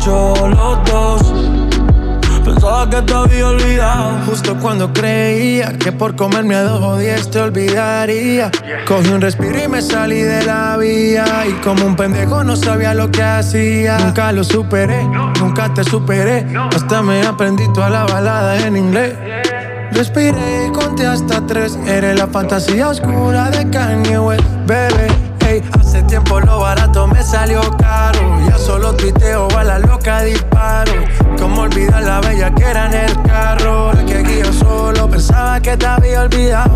[SPEAKER 16] borracho los dos. Pensaba que te había olvidado.
[SPEAKER 2] Justo cuando creía que por comerme a 2 o 10 te olvidaría. Cogí un respiro y me salí de la vía. Y como un pendejo no sabía lo que hacía. Nunca lo superé, nunca te superé. Hasta me aprendí toda la balada en inglés. Respiré y conté hasta 3. Eres la fantasía oscura de Kanye West, bebé. Hey, hace tiempo lo barato me salió caro. Ya solo tuiteo, a la loca disparo. Cómo olvidar la bella que era en el carro. La que guío solo pensaba que te había olvidado.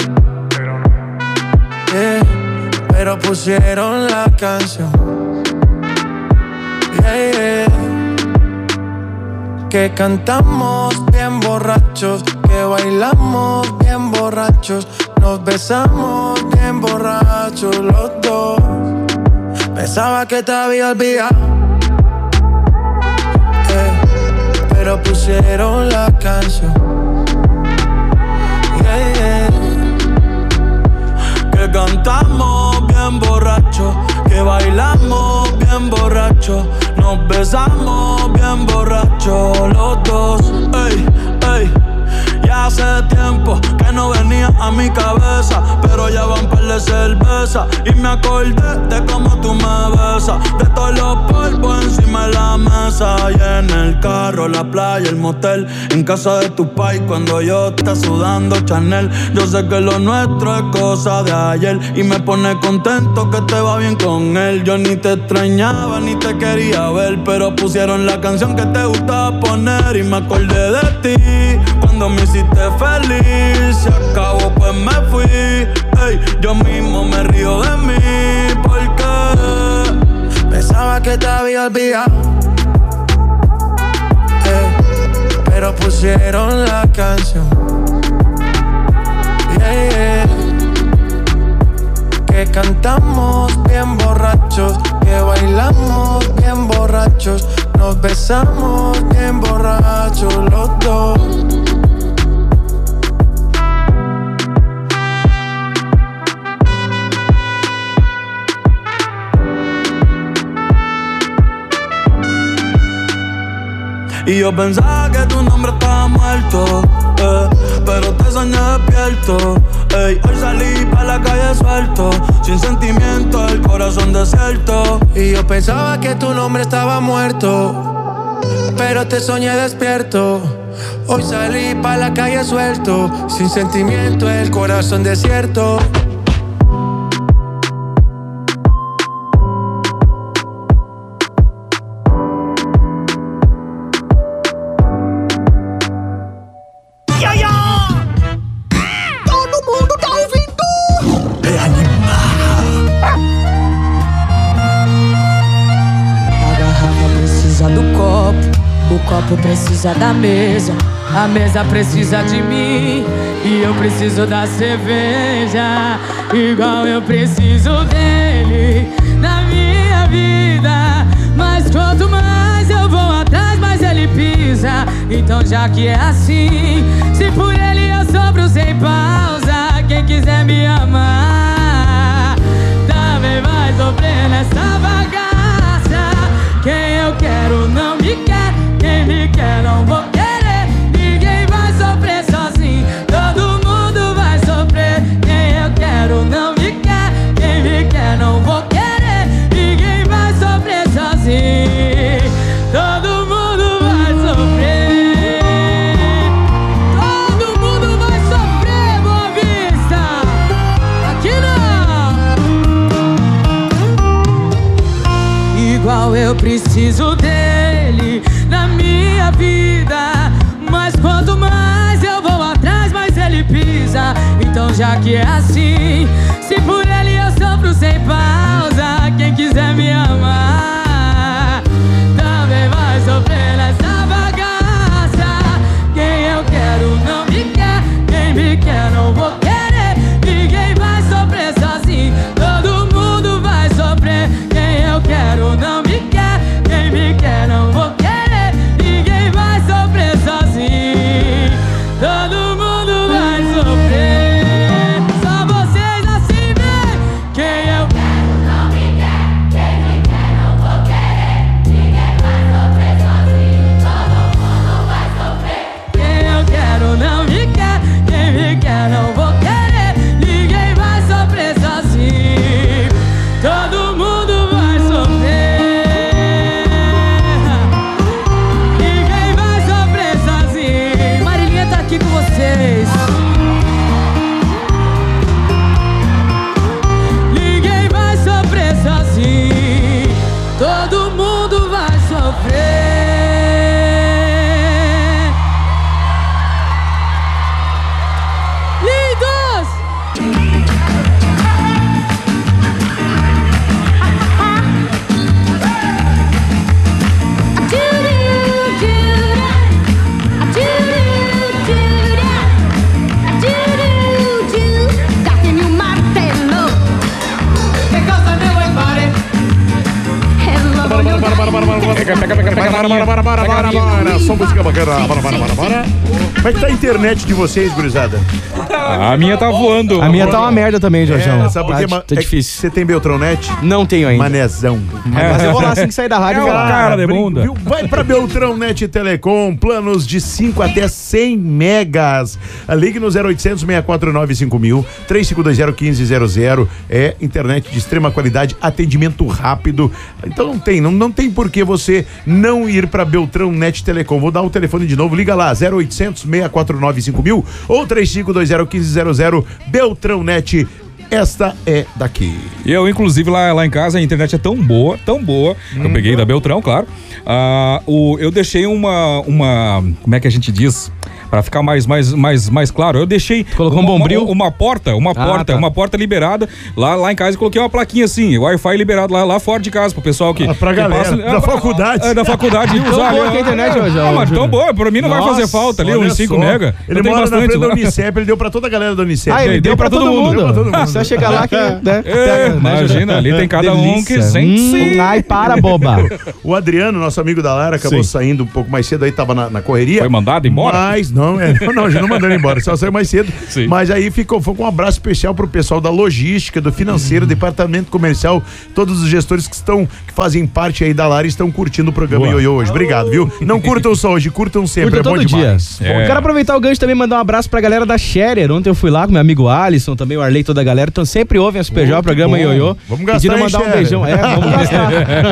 [SPEAKER 2] Pero pusieron la canción. Que cantamos bien borrachos, que bailamos bien borrachos, nos besamos bien borrachos los dos. Pensaba que te había olvidado, pero pusieron la canción.
[SPEAKER 16] Que cantamos bien borrachos, que bailamos bien borrachos, nos besamos bien borrachos los dos. Ey, ey. Ya hace tiempo que no venía a mi cabeza, pero ya van par de cerveza y me acordé de cómo tú me besas, de todos los polvos encima de la mesa. Y en el carro, la playa, el motel, en casa de tu pai cuando yo esté sudando Chanel. Yo sé que lo nuestro es cosa de ayer y me pone contento que te va bien con él. Yo ni te extrañaba ni te quería ver, pero pusieron la canción que te gustaba poner y me acordé de ti cuando me hiciste feliz. Se acabó pues me fui. Ey, yo mismo me río de mí porque
[SPEAKER 2] pensaba que te había olvidado, pero pusieron la canción. Que cantamos bien borrachos, que bailamos bien borrachos, nos besamos bien borrachos los dos.
[SPEAKER 16] Y yo pensaba que tu nombre estaba muerto, pero te soñé despierto. Ey, hoy salí pa' la calle suelto, sin sentimiento, el corazón desierto.
[SPEAKER 2] Y yo pensaba que tu nombre estaba muerto, pero te soñé despierto. Hoy salí pa' la calle suelto, sin sentimiento, el corazón desierto.
[SPEAKER 19] O copo precisa da mesa, a mesa precisa de mim, e eu preciso da cerveja, igual eu preciso dele na minha vida. Mas quanto mais eu vou atrás, mais ele pisa. Então já que é assim, se por ele eu sobro sem pausa, quem quiser me amar também vai sofrer nessa bagaça. Quem eu quero não me quer, quem me quer não vou querer. Ninguém vai sofrer sozinho, todo mundo vai sofrer. Quem eu quero não me quer, quem me quer não vou querer. Ninguém vai sofrer sozinho, todo mundo vai sofrer. Todo mundo vai sofrer, Boa Vista. Aqui não. Igual eu preciso dele na minha vida, mas quanto mais eu vou atrás, mais ele pisa. Então já que é assim, se por ele eu sofro sem pausa, quem quiser me amar também vai sofrer nessa bagaça. Quem eu quero não me quer, quem me quer não vou querer. Ninguém vai sofrer sozinho, todo mundo vai sofrer. Quem eu quero não me quer, quem me quer não vou querer. Ninguém vai sofrer sozinho, todo mundo vai sofrer. Só vocês assim, vem. Quem eu quero não me quer, quem me quer não vou
[SPEAKER 6] Bora. Só música bacana. Bora. Como é que tá a internet de vocês, gurizada?
[SPEAKER 7] A minha tá voando.
[SPEAKER 8] A minha tá uma merda também, Jorjão.
[SPEAKER 6] Sabe por quê?
[SPEAKER 8] Tá difícil.
[SPEAKER 6] Você tem Beltrãonet?
[SPEAKER 8] Não tenho ainda.
[SPEAKER 6] Manezão.
[SPEAKER 8] Mas eu vou lá assim que sair da rádio.
[SPEAKER 7] Cara de bunda.
[SPEAKER 6] Viu? Vai pra Beltrãonet Telecom, planos de 5 até 100 megas. Ligue no 0800 649 5000, 3520-1500. É internet de extrema qualidade, atendimento rápido. Então não tem por que você não ir pra Beltrãonet Telecom. Vou dar o telefone de novo, liga lá, 0800 649 5000 ou 3520-1500. Beltrãonet. Esta é daqui.
[SPEAKER 7] Eu, inclusive, lá em casa a internet é tão boa, eu peguei da Beltrão, claro. Eu deixei uma. Como é que a gente diz? Pra ficar mais claro, eu deixei.
[SPEAKER 8] Colocou um bombril?
[SPEAKER 7] Uma porta liberada lá em casa e coloquei uma plaquinha assim, Wi-Fi liberado lá fora de casa pro pessoal que.
[SPEAKER 6] Pra galera
[SPEAKER 7] passa,
[SPEAKER 6] da faculdade.
[SPEAKER 7] Da faculdade usar ali.
[SPEAKER 8] A internet hoje.
[SPEAKER 7] Mas tão boa, pra mim não vai fazer falta ali, uns 5 mega.
[SPEAKER 6] Ele mora na frente da Unicep, ele deu pra toda a galera da Unicep.
[SPEAKER 8] Ele deu pra todo mundo. Só chegar lá que.
[SPEAKER 7] Imagina, ali tem cada um que sente.
[SPEAKER 8] Ai, para, boba.
[SPEAKER 6] O Adriano, nosso amigo da Lara, acabou saindo um pouco mais cedo, aí tava na correria.
[SPEAKER 7] Foi mandado embora?
[SPEAKER 6] Mas não, já não mandou ele embora, só saiu mais cedo.
[SPEAKER 7] Sim.
[SPEAKER 6] Mas aí foi com um abraço especial pro pessoal da logística, do financeiro, departamento comercial, todos os gestores que fazem parte aí da Lara e estão curtindo o programa Ioiô hoje. Obrigado, viu? Não curtam só hoje, curtam sempre,
[SPEAKER 8] Curtam
[SPEAKER 6] é bom
[SPEAKER 8] todo
[SPEAKER 6] demais.
[SPEAKER 8] dia. Quero aproveitar o gancho também e mandar um abraço pra galera da Scherer. Ontem eu fui lá com meu amigo Alisson, também o Arley, toda a galera. Então sempre ouvem a Super Jovem, o programa Ioiô.
[SPEAKER 6] Vamos gastar,
[SPEAKER 8] pedindo mandar um beijão. Vamos gastar.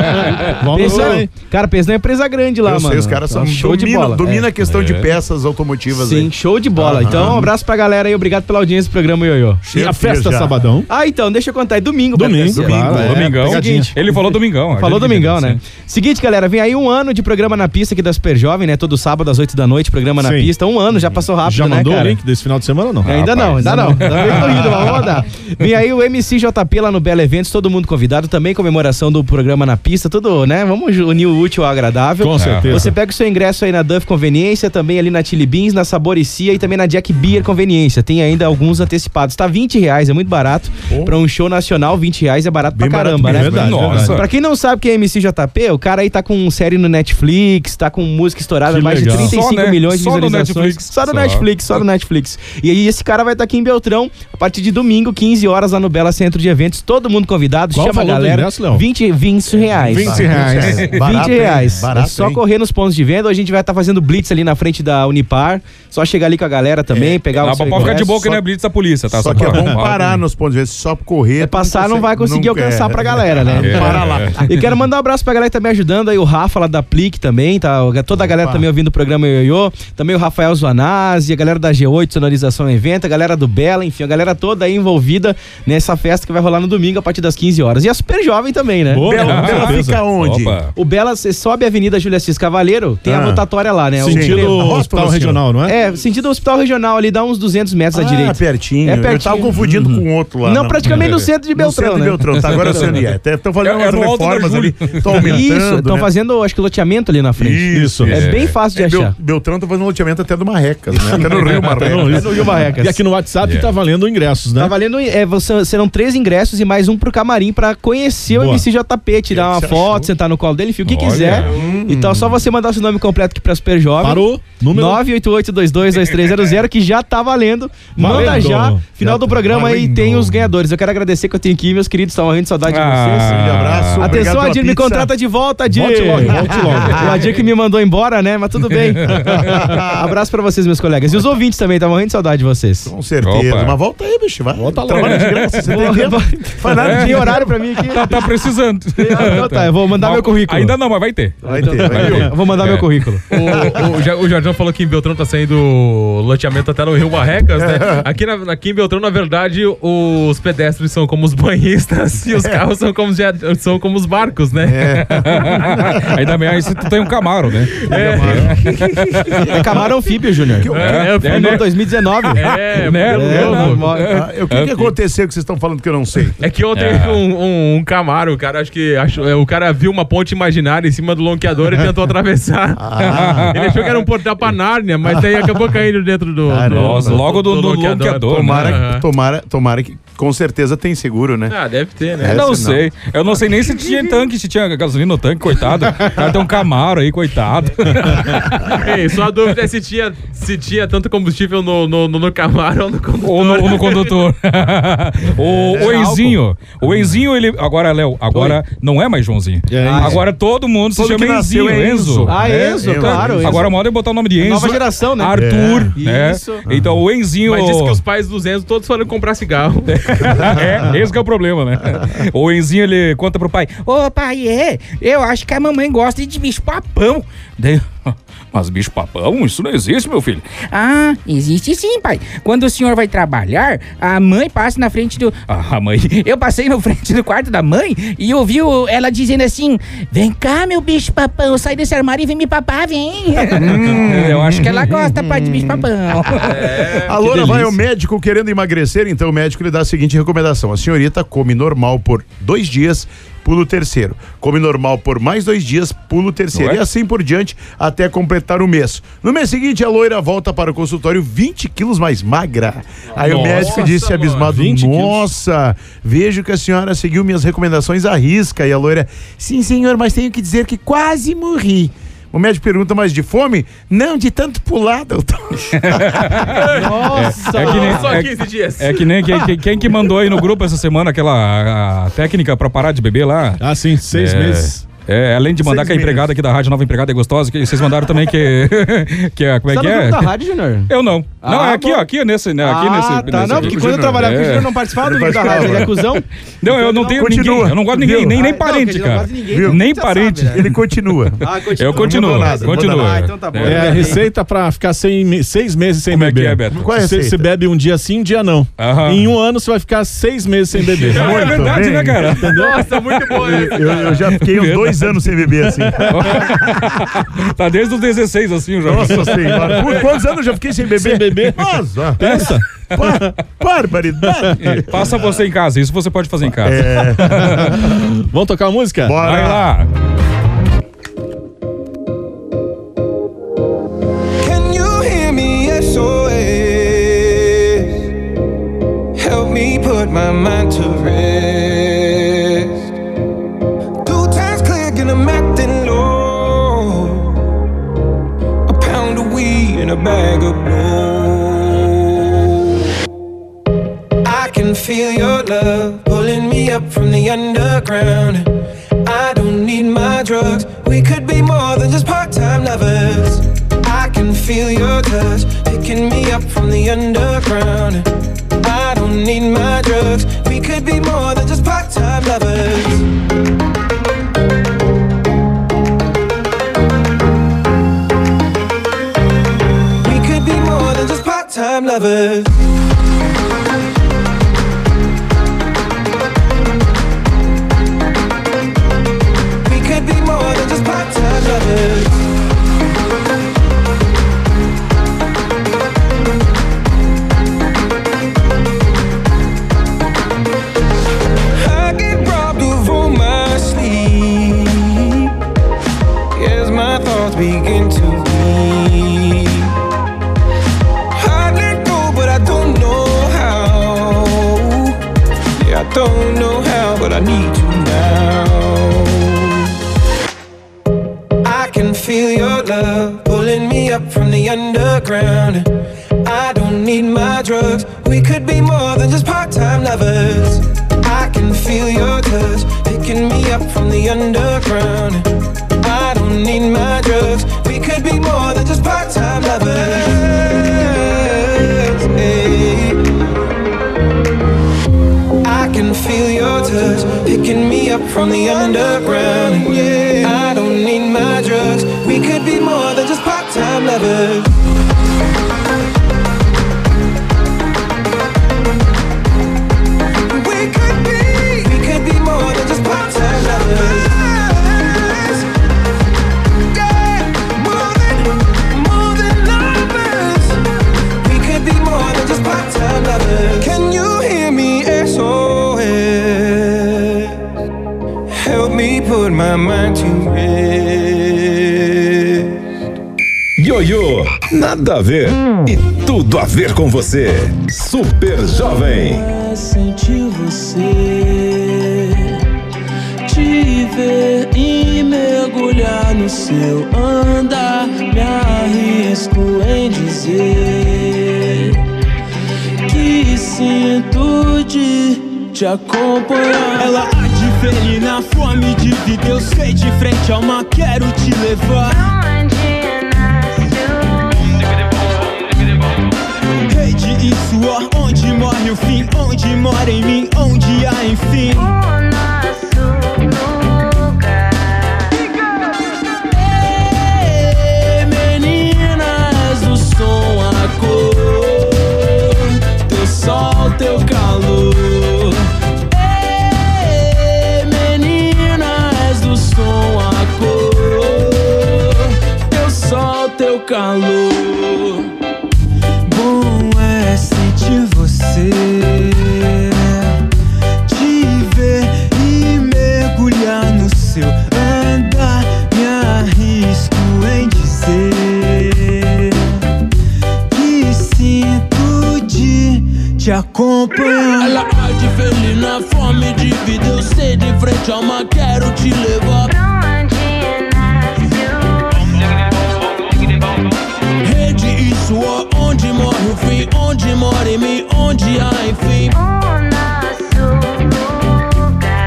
[SPEAKER 6] Vamos lá, hein?
[SPEAKER 8] Cara, Pesão é empresa grande lá, mano.
[SPEAKER 6] Sei, os caras são
[SPEAKER 8] show de bola.
[SPEAKER 6] Domina a questão de peças automotivas.
[SPEAKER 8] Sim,
[SPEAKER 6] aí.
[SPEAKER 8] show de bola. Então, um abraço pra galera aí, obrigado pela audiência do programa Ioiô.
[SPEAKER 5] E a festa sabadão?
[SPEAKER 8] Então, deixa eu contar, é domingo.
[SPEAKER 7] Domingão.
[SPEAKER 8] Seguinte,
[SPEAKER 7] ele falou domingão.
[SPEAKER 8] Falou domingão, né? Seguinte, galera, vem aí um ano de programa na pista aqui da Super Jovem, né? Todo sábado às 8 da noite, programa na pista. Um ano, já passou rápido,
[SPEAKER 5] já
[SPEAKER 8] né,
[SPEAKER 5] mandou
[SPEAKER 8] cara?
[SPEAKER 5] o link desse final de semana ou não?
[SPEAKER 8] Ainda não. Tá bem corrido, vamos rodar. Vem aí o MC JP lá no Belo Eventos, todo mundo convidado, também comemoração do programa na pista, tudo, né? Vamos unir o útil ao agradável.
[SPEAKER 5] Com certeza.
[SPEAKER 8] Você pega o seu ingresso aí na Duff Conveniência, também ali na Chili Beans, na Saboricia e também na Jack Beer Conveniência. Tem ainda alguns antecipados. Tá R$20, é muito barato. Pra um show nacional, R$20 é barato pra caramba, né?
[SPEAKER 5] Verdade,
[SPEAKER 7] Nossa.
[SPEAKER 8] Pra quem não sabe quem é MC JP, o cara aí tá com série no Netflix, tá com música estourada, mais de 35 milhões de visualizações. Só no Netflix. E aí esse cara vai estar aqui em Beltrão a partir de domingo, 15 horas lá no Bela Centro de Eventos. Todo mundo convidado,
[SPEAKER 5] Qual
[SPEAKER 8] chama a
[SPEAKER 5] valor do
[SPEAKER 8] galera.
[SPEAKER 5] ingresso, Léo?
[SPEAKER 8] R$20.
[SPEAKER 6] Barato,
[SPEAKER 8] R$20.
[SPEAKER 6] barato,
[SPEAKER 8] Só
[SPEAKER 6] hein?
[SPEAKER 8] correr nos pontos de venda. Hoje a gente vai estar fazendo blitz ali na frente da Unipar. Só chegar ali com a galera também, pegar o seu
[SPEAKER 7] Pode ficar de boa que
[SPEAKER 8] ingresso.
[SPEAKER 7] não é blitz da polícia, tá?
[SPEAKER 6] Só que é bom parar nos pontos de vista, só correr.
[SPEAKER 8] Passar não vai conseguir alcançar pra galera, né?
[SPEAKER 6] Para lá.
[SPEAKER 8] E quero mandar um abraço pra galera que tá me ajudando aí, o Rafa lá da Plique também, tá? Toda a galera também ouvindo o programa Ioiô, também o Rafael Zuanazzi, a galera da G8 Sonorização Evento, a galera do Bela, enfim, a galera toda aí envolvida nessa festa que vai rolar no domingo a partir das 15 horas. E a Super Jovem também, né?
[SPEAKER 6] Bela fica onde?
[SPEAKER 7] Opa.
[SPEAKER 8] O Bela, você sobe a Avenida Júlia Assis Cavaleiro, tem a rotatória lá, né?
[SPEAKER 5] Sentido Hospital Regional, não é?
[SPEAKER 8] É, sentido Hospital Regional ali, dá uns 200 metros à direita.
[SPEAKER 6] Pertinho.
[SPEAKER 8] É pertinho.
[SPEAKER 6] Eu tava confundindo com outro lá.
[SPEAKER 8] Não, praticamente no centro de Beltrão,
[SPEAKER 6] no centro
[SPEAKER 8] né?
[SPEAKER 6] de Beltrão, tá? Agora eu sei onde é. Estão fazendo umas
[SPEAKER 7] no alto da
[SPEAKER 6] reformas ali,
[SPEAKER 7] Júlia.
[SPEAKER 6] estão aumentando,
[SPEAKER 8] Isso, estão
[SPEAKER 6] né?
[SPEAKER 8] fazendo, acho que loteamento ali na frente.
[SPEAKER 5] Isso.
[SPEAKER 8] É bem fácil de achar.
[SPEAKER 6] Beltrão tá fazendo loteamento até do Marrecas, né? Até no Rio Marrecas.
[SPEAKER 8] É no Rio Marrecas.
[SPEAKER 5] E aqui no WhatsApp tá valendo ingressos, né?
[SPEAKER 8] Tá valendo, serão 3 ingressos e mais um pro camarim pra conhecer o MC JP, tirar uma foto, sentar no colo dele, enfim, o que quiser. Então é só você mandar seu nome completo aqui pra Super Jovem.
[SPEAKER 5] Parou? Número
[SPEAKER 8] 988222300 que já tá valendo. Manda já. Final do programa aí tem os ganhadores. Eu quero agradecer que eu tenho aqui, meus queridos, estão morrendo de saudade de vocês.
[SPEAKER 6] Um abraço.
[SPEAKER 8] Atenção, Adir, me contrata de volta, Adir.
[SPEAKER 5] Volte logo.
[SPEAKER 8] O Adir que me mandou embora, né? Mas tudo bem. Abraço pra vocês, meus colegas. E os ouvintes também, tá morrendo de saudade de vocês.
[SPEAKER 6] Com certeza. Mas volta aí, bicho. Vai.
[SPEAKER 5] Volta logo.
[SPEAKER 6] Trabalha de graça. Você tem tempo.
[SPEAKER 8] Faz nada de horário pra mim aqui.
[SPEAKER 7] Tá precisando.
[SPEAKER 8] Então tá, eu vou mandar meu currículo.
[SPEAKER 7] Ainda não, mas vai ter.
[SPEAKER 6] Vai ter.
[SPEAKER 8] Eu vou mandar meu currículo.
[SPEAKER 9] O Jorjão falou que em Beltrão tá saindo loteamento até no Rio Marrecas, né? Aqui em Beltrão, na verdade, os pedestres são como os banhistas e os carros são como os barcos, né?
[SPEAKER 7] Ainda bem aí se tu tem um Camaro, né?
[SPEAKER 8] É Camaro Anfíbio, Júnior.
[SPEAKER 7] né?
[SPEAKER 8] 2019.
[SPEAKER 6] O que aconteceu que vocês estão falando que eu não sei?
[SPEAKER 9] É que ontem um Camaro, o cara o cara viu uma ponte imaginária em cima do lonqueador e tentou atravessar. Ele achou que era um portal pra Nárnia, mas daí acabou caindo dentro do
[SPEAKER 7] Nossa, logo do lonqueador.
[SPEAKER 6] Tomara Com certeza tem seguro, né?
[SPEAKER 9] Ah, deve ter, né?
[SPEAKER 7] Não sei. Eu não sei nem se tinha tanque, se tinha gasolina no tanque, coitado. O cara tem um Camaro aí, coitado.
[SPEAKER 9] Ei, só a dúvida é se tinha tanto combustível no Camaro ou no condutor.
[SPEAKER 7] Ou no condutor. O Enzinho, ele... Agora, Léo, não é mais Joãozinho. Agora todo mundo se chama Enzinho. Enzo.
[SPEAKER 8] Enzo, claro. Enzo.
[SPEAKER 7] Agora a moda é botar o nome de Enzo.
[SPEAKER 8] Nova geração, né?
[SPEAKER 7] Arthur.
[SPEAKER 8] Isso.
[SPEAKER 7] Então o Enzinho...
[SPEAKER 9] Mas disse que os pais dos Enzo todos foram comprar cigarro.
[SPEAKER 7] Esse que é o problema, né? O Enzinho, ele conta pro pai: ô pai, eu acho que a mamãe gosta de bicho-papão. Daí, mas bicho-papão? Isso não existe, meu filho.
[SPEAKER 20] Ah, existe sim, pai. Quando o senhor vai trabalhar, a mãe passa na frente do...
[SPEAKER 7] A mãe...
[SPEAKER 20] Eu passei na frente do quarto da mãe e ouvi ela dizendo assim: vem cá, meu bicho-papão, sai desse armário e vem me papar, vem. Eu acho que ela gosta, pai, de bicho-papão.
[SPEAKER 6] A Loura vai ao médico querendo emagrecer, então o médico lhe dá a seguinte recomendação: a senhorita come normal por 2 dias, pula o terceiro. Come normal por mais 2 dias, pula o terceiro. E assim por diante, até completar o mês. No mês seguinte, a loira volta para o consultório 20 quilos mais magra. Aí o médico disse abismado: nossa, vejo que a senhora seguiu minhas recomendações à risca. E a loira: sim, senhor, mas tenho que dizer que quase morri. O médico pergunta: mas de fome? Não, de tanto pular, doutor.
[SPEAKER 8] Nossa!
[SPEAKER 9] Só 15 dias.
[SPEAKER 7] É que nem quem que mandou aí no grupo essa semana aquela técnica pra parar de beber lá.
[SPEAKER 5] Ah, sim, 6 meses.
[SPEAKER 7] Além de mandar que a empregada aqui da rádio, nova empregada é gostosa, que vocês mandaram também que como é que é?
[SPEAKER 8] Você tá no da rádio, Junior?
[SPEAKER 7] Eu não. Não, é aqui, ó, aqui nesse, né? Aqui nesse.
[SPEAKER 8] Tá, não, porque quando eu trabalhava com o Junior, não participava do da rádio, ele é cuzão.
[SPEAKER 7] Não, eu não tenho ninguém, eu não gosto de ninguém, nem parente, cara. Nem parente.
[SPEAKER 6] Ele continua.
[SPEAKER 7] Eu continuo.
[SPEAKER 8] Então tá bom.
[SPEAKER 5] É a receita pra ficar 6 meses sem beber.
[SPEAKER 7] Como é que é, Beto?
[SPEAKER 5] Qual é a receita? Você bebe um dia sim, um dia não. Em 1 ano você vai ficar 6 meses sem beber.
[SPEAKER 7] É verdade, né, cara?
[SPEAKER 5] Entendeu?
[SPEAKER 9] Nossa, muito bom isso.
[SPEAKER 6] Eu já fiquei uns 2 anos sem beber assim.
[SPEAKER 7] Tá desde os 16 assim, já.
[SPEAKER 6] Nossa senhora. Por quantos anos eu já fiquei sem beber?
[SPEAKER 5] Sem beber?
[SPEAKER 6] Nossa.
[SPEAKER 5] Pensa.
[SPEAKER 6] Barbaridade.
[SPEAKER 7] Faça você em casa, isso você pode fazer em casa.
[SPEAKER 5] Vamos tocar a música?
[SPEAKER 6] Bora.
[SPEAKER 7] Vai lá.
[SPEAKER 2] Can you hear me? SOS. Help me put my mind to rest. 2 times click and I'm acting low. A pound of weed and a bag of blow. I can feel your love pulling me up from the underground. I don't need my drugs. We could be more than just part-time lovers. I can feel your touch picking me up from the underground. I don't need my drugs. We could be more than just part-time lovers. We could be more than just part-time lovers. We could be more than just part-time lovers. I get robbed of all my sleep as my thoughts begin to bleed. I let go, but I don't know how. Yeah, I don't know how, but I need you now. I can feel your love pulling me up from the underground. I don't need my drugs. We could be more than just part-time lovers. I can feel your touch picking me up from the underground. I don't need my drugs. We could be more than just part-time lovers. Hey. I can feel your touch picking me up from the underground. Yeah. I don't need my drugs. We could be more than just part-time lovers. We could be more than just part-time lovers. Yeah, more than lovers. We could be more than just part-time lovers. Can you hear me? SOS. Help me put my mind to rest.
[SPEAKER 1] Ioiô, nada a ver e tudo a ver com você. Super Jovem.
[SPEAKER 16] Sentir arrisco em dizer que sinto de te acompanhar. Ela há de ver na fome de vida, eu sei de frente ao mar, quero te levar. Rede e suor, onde morre o fim, onde mora em mim, onde há enfim o nosso lugar. Ei, meninas do som, a cor, teu sol, teu calor. Ei, meninas do som, a cor, teu sol, teu calor. Bom é sentir você, te ver e mergulhar no seu andar. Me arrisco em dizer que sinto de te acompanhar. Ela há de feliz na fome de vida, eu sei de frente ao mar, quero te levar. Rede e suor, onde morre o fim, onde mora em mim, onde há enfim o nosso lugar.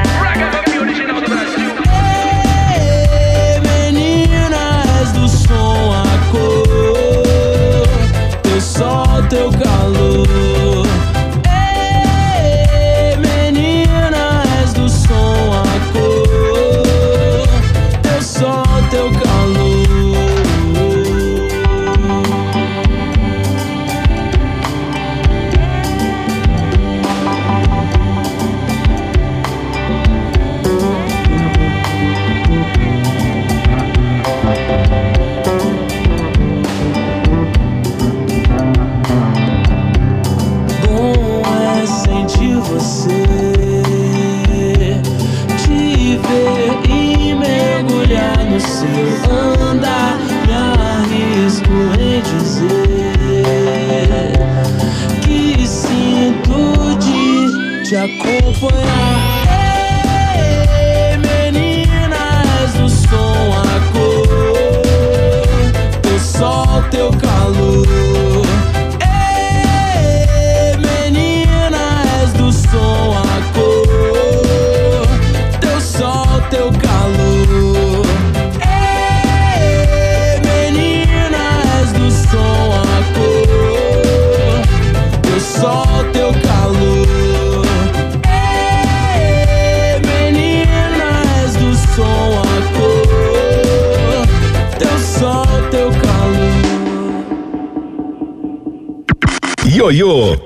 [SPEAKER 16] Ei, meninas do som, a cor, teu sol, teu calor. Ei, meninas do som, a cor, teu sol, teu calor. Você, te ver e mergulhar no seu andar. Me arrisco em dizer que sinto de te acompanhar. Ei, meninas do som, a cor, teu sol, teu calor. Som, a cor, teu sol, teu calor. Ei, meninas do som, a cor, teu sol, teu calor. Ei, meninas do som, a cor, teu sol, teu calor.
[SPEAKER 1] Ioiô.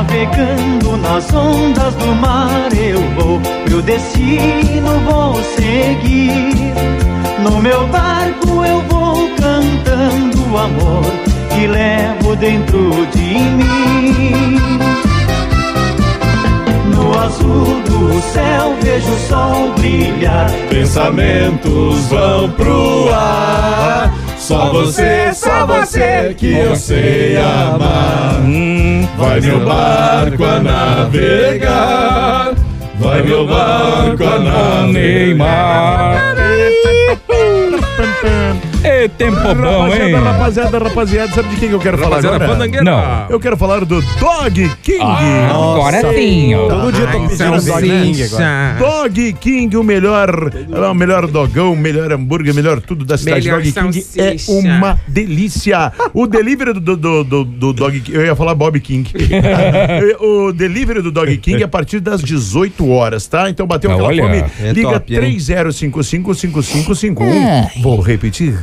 [SPEAKER 16] Navegando nas ondas do mar eu vou, meu destino vou seguir. No meu barco eu vou cantando o amor que levo dentro de mim. No azul do céu vejo o sol brilhar,
[SPEAKER 5] pensamentos vão pro ar. Só você que eu sei amar. Vai meu barco a navegar, vai meu barco a navegar.
[SPEAKER 7] É tempo bom, hein?
[SPEAKER 6] Rapaziada, sabe de quem que eu quero falar agora?
[SPEAKER 7] Não.
[SPEAKER 6] Eu quero falar do Dog King.
[SPEAKER 7] Agora sim.
[SPEAKER 6] Todo dia eu tô pedindo Dog King agora. Dog King, o melhor dogão, o melhor hambúrguer, melhor tudo da cidade. Dog King é uma delícia. O delivery do Dog King, eu ia falar Bob King. O delivery do Dog King é a partir das 18 horas, tá? Então bateu aquela fome, liga 30555551. Vou repetir.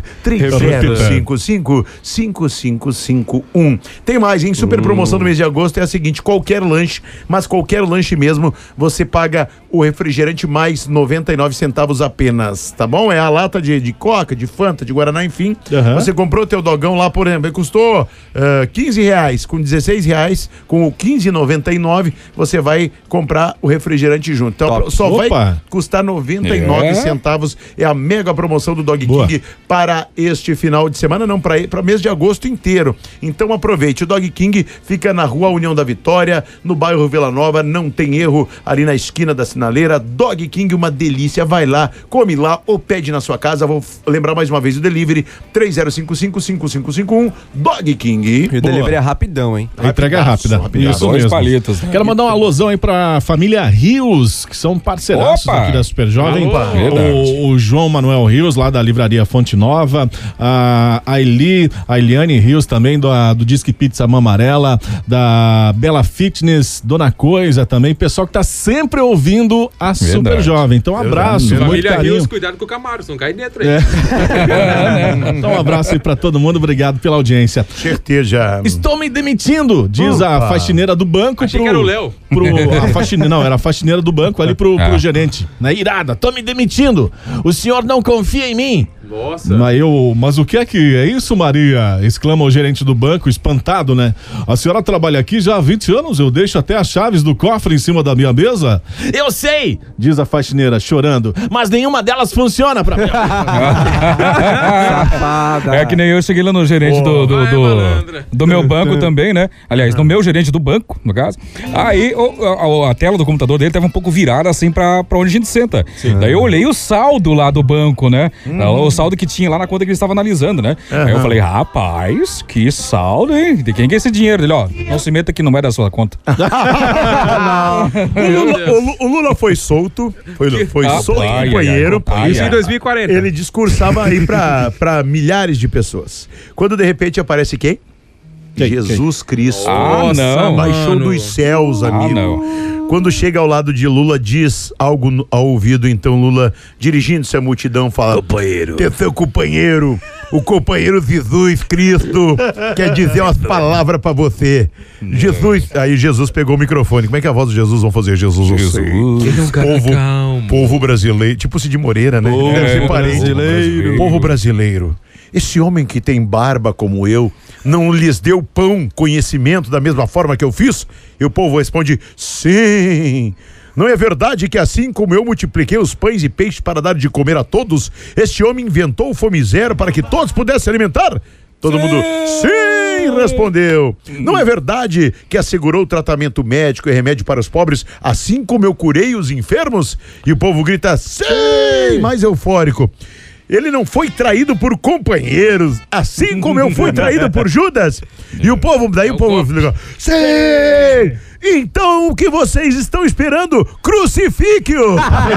[SPEAKER 6] 30555551. Tem mais, hein? Super promoção do mês de agosto é a seguinte: qualquer lanche, mas qualquer lanche mesmo, você paga o refrigerante mais 99 centavos apenas, tá bom? É a lata de Coca, de Fanta, de Guaraná, enfim. Você comprou teu dogão lá, por exemplo, custou R$15, com R$16, com o R$15,99 você vai comprar o refrigerante junto. Então só vai custar 99 centavos. É a mega promoção do Dog King para este final de semana, não, para mês de agosto inteiro. Então aproveite. O Dog King fica na Rua União da Vitória, no bairro Vila Nova, não tem erro, ali na esquina da Sinaleira. Dog King, uma delícia. Vai lá, come lá ou pede na sua casa. Vou lembrar mais uma vez o delivery: 30555551. Dog King.
[SPEAKER 10] E o delivery é rapidão, hein?
[SPEAKER 5] A entrega é rápida. Isso mesmo.
[SPEAKER 7] Palitos, né?
[SPEAKER 5] Quero mandar uma alusão aí pra família Rios, que são parceiraços aqui da Super Jovem. O João Manuel Rios, lá da livraria Fonte Nova, a Eliane Rios também, do Disque Pizza Mamarela, da Bela Fitness, Dona Coisa também, pessoal que tá sempre ouvindo a Super Jovem. Então, abraço.
[SPEAKER 9] Família Rios, cuidado com o Camaro, senão cai dentro aí.
[SPEAKER 5] Então, um abraço aí pra todo mundo, obrigado pela audiência.
[SPEAKER 6] Certeza.
[SPEAKER 5] Estou me demitindo, diz a faxineira do banco.
[SPEAKER 9] Achei que era o Léo.
[SPEAKER 5] Não, era a faxineira do banco ali pro gerente. Na irada, tô me demitindo. O senhor não confia em mim.
[SPEAKER 9] Nossa.
[SPEAKER 5] Mas o que é isso, Maria? Exclama o gerente do banco, espantado, né? A senhora trabalha aqui já há 20 anos, eu deixo até as chaves do cofre em cima da minha mesa. Eu sei, diz a faxineira, chorando, mas nenhuma delas funciona pra mim.
[SPEAKER 7] É que nem eu cheguei lá no gerente do meu banco também, né? Aliás, no meu gerente do banco, no caso. Aí a tela do computador dele tava um pouco virada assim pra onde a gente senta. Daí eu olhei o saldo lá do banco, né? O saldo que tinha lá na conta que ele estava analisando, né? Aí eu falei, rapaz, que saldo, hein? De quem que é esse dinheiro? Ele, não se meta que não é da sua conta.
[SPEAKER 6] O Lula foi solto, foi solto, companheiro.
[SPEAKER 9] Isso em 2040.
[SPEAKER 6] Ele discursava aí pra milhares de pessoas. Quando de repente aparece quem? Jesus Cristo.
[SPEAKER 7] Não.
[SPEAKER 6] Baixou dos céus, amigo.
[SPEAKER 7] Não.
[SPEAKER 6] Quando chega ao lado de Lula, diz algo ao ouvido, então Lula, dirigindo-se à multidão, fala: companheiro, seu companheiro, o companheiro Jesus Cristo quer dizer umas palavras pra você. Jesus, aí Jesus pegou o microfone. Como é que a voz de Jesus vão fazer? Jesus. Povo brasileiro, tipo Cid Moreira, né? Deve ser brasileiro. Povo brasileiro. Esse homem que tem barba como eu não lhes deu pão, conhecimento da mesma forma que eu fiz? E o povo responde: sim. Não é verdade que assim como eu multipliquei os pães e peixes para dar de comer a todos, este homem inventou o Fome Zero para que todos pudessem alimentar? Todo mundo, sim, respondeu. Não é verdade que assegurou o tratamento médico e remédio para os pobres, assim como eu curei os enfermos? E o povo grita, sim, mais eufórico. Ele não foi traído por companheiros, assim como eu fui traído por Judas? E o povo, daí o povo fica, sim! Então o que vocês estão esperando? Crucifique-o!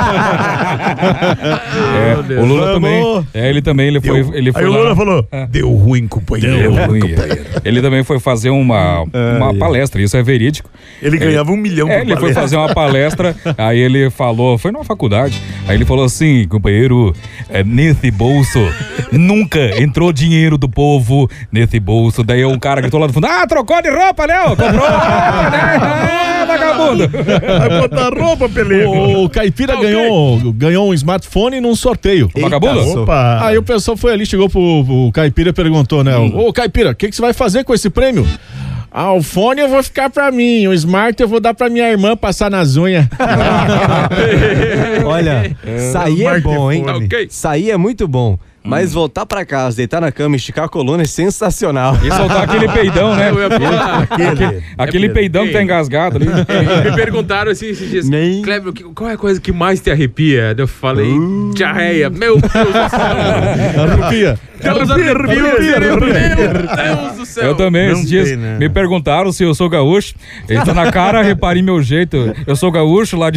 [SPEAKER 7] O Lula também. Ele foi.
[SPEAKER 6] Aí o Lula falou: deu ruim, companheiro.
[SPEAKER 7] Ele também foi fazer uma palestra, isso é verídico.
[SPEAKER 6] Ele ganhava $1 milhão por
[SPEAKER 7] Ele foi fazer uma palestra, aí ele falou, foi numa faculdade, aí ele falou assim: companheiro, nesse bolso nunca entrou dinheiro do povo nesse bolso. Daí um cara gritou lá do fundo: trocou de roupa, né? Comprou roupa, né? vagabundo.
[SPEAKER 6] Vai botar roupa, Pelego.
[SPEAKER 5] O Caipira ganhou um smartphone num sorteio.
[SPEAKER 7] Vagabundo?
[SPEAKER 6] Opa.
[SPEAKER 5] Aí o pessoal foi ali, chegou pro Caipira e perguntou, né? Ô, Caipira, o que você vai fazer com esse prêmio? O fone eu vou ficar pra mim, o smart eu vou dar pra minha irmã passar nas unhas.
[SPEAKER 10] Olha, sair é bom, hein?
[SPEAKER 9] Ok.
[SPEAKER 10] Sair é muito bom. Mas voltar pra casa, deitar na cama e esticar a coluna é sensacional.
[SPEAKER 7] E soltar aquele peidão, né? Aquele peidão que tá engasgado ali.
[SPEAKER 9] Me perguntaram assim esses dias, Kleber, qual é a coisa que mais te arrepia? Eu falei, diarreia. Meu Deus do céu.
[SPEAKER 5] Arrepia.
[SPEAKER 9] Meu Deus do céu.
[SPEAKER 7] Eu também, esses dias me perguntaram se eu sou gaúcho. Ele tá na cara, reparem meu jeito. Eu sou gaúcho lá de...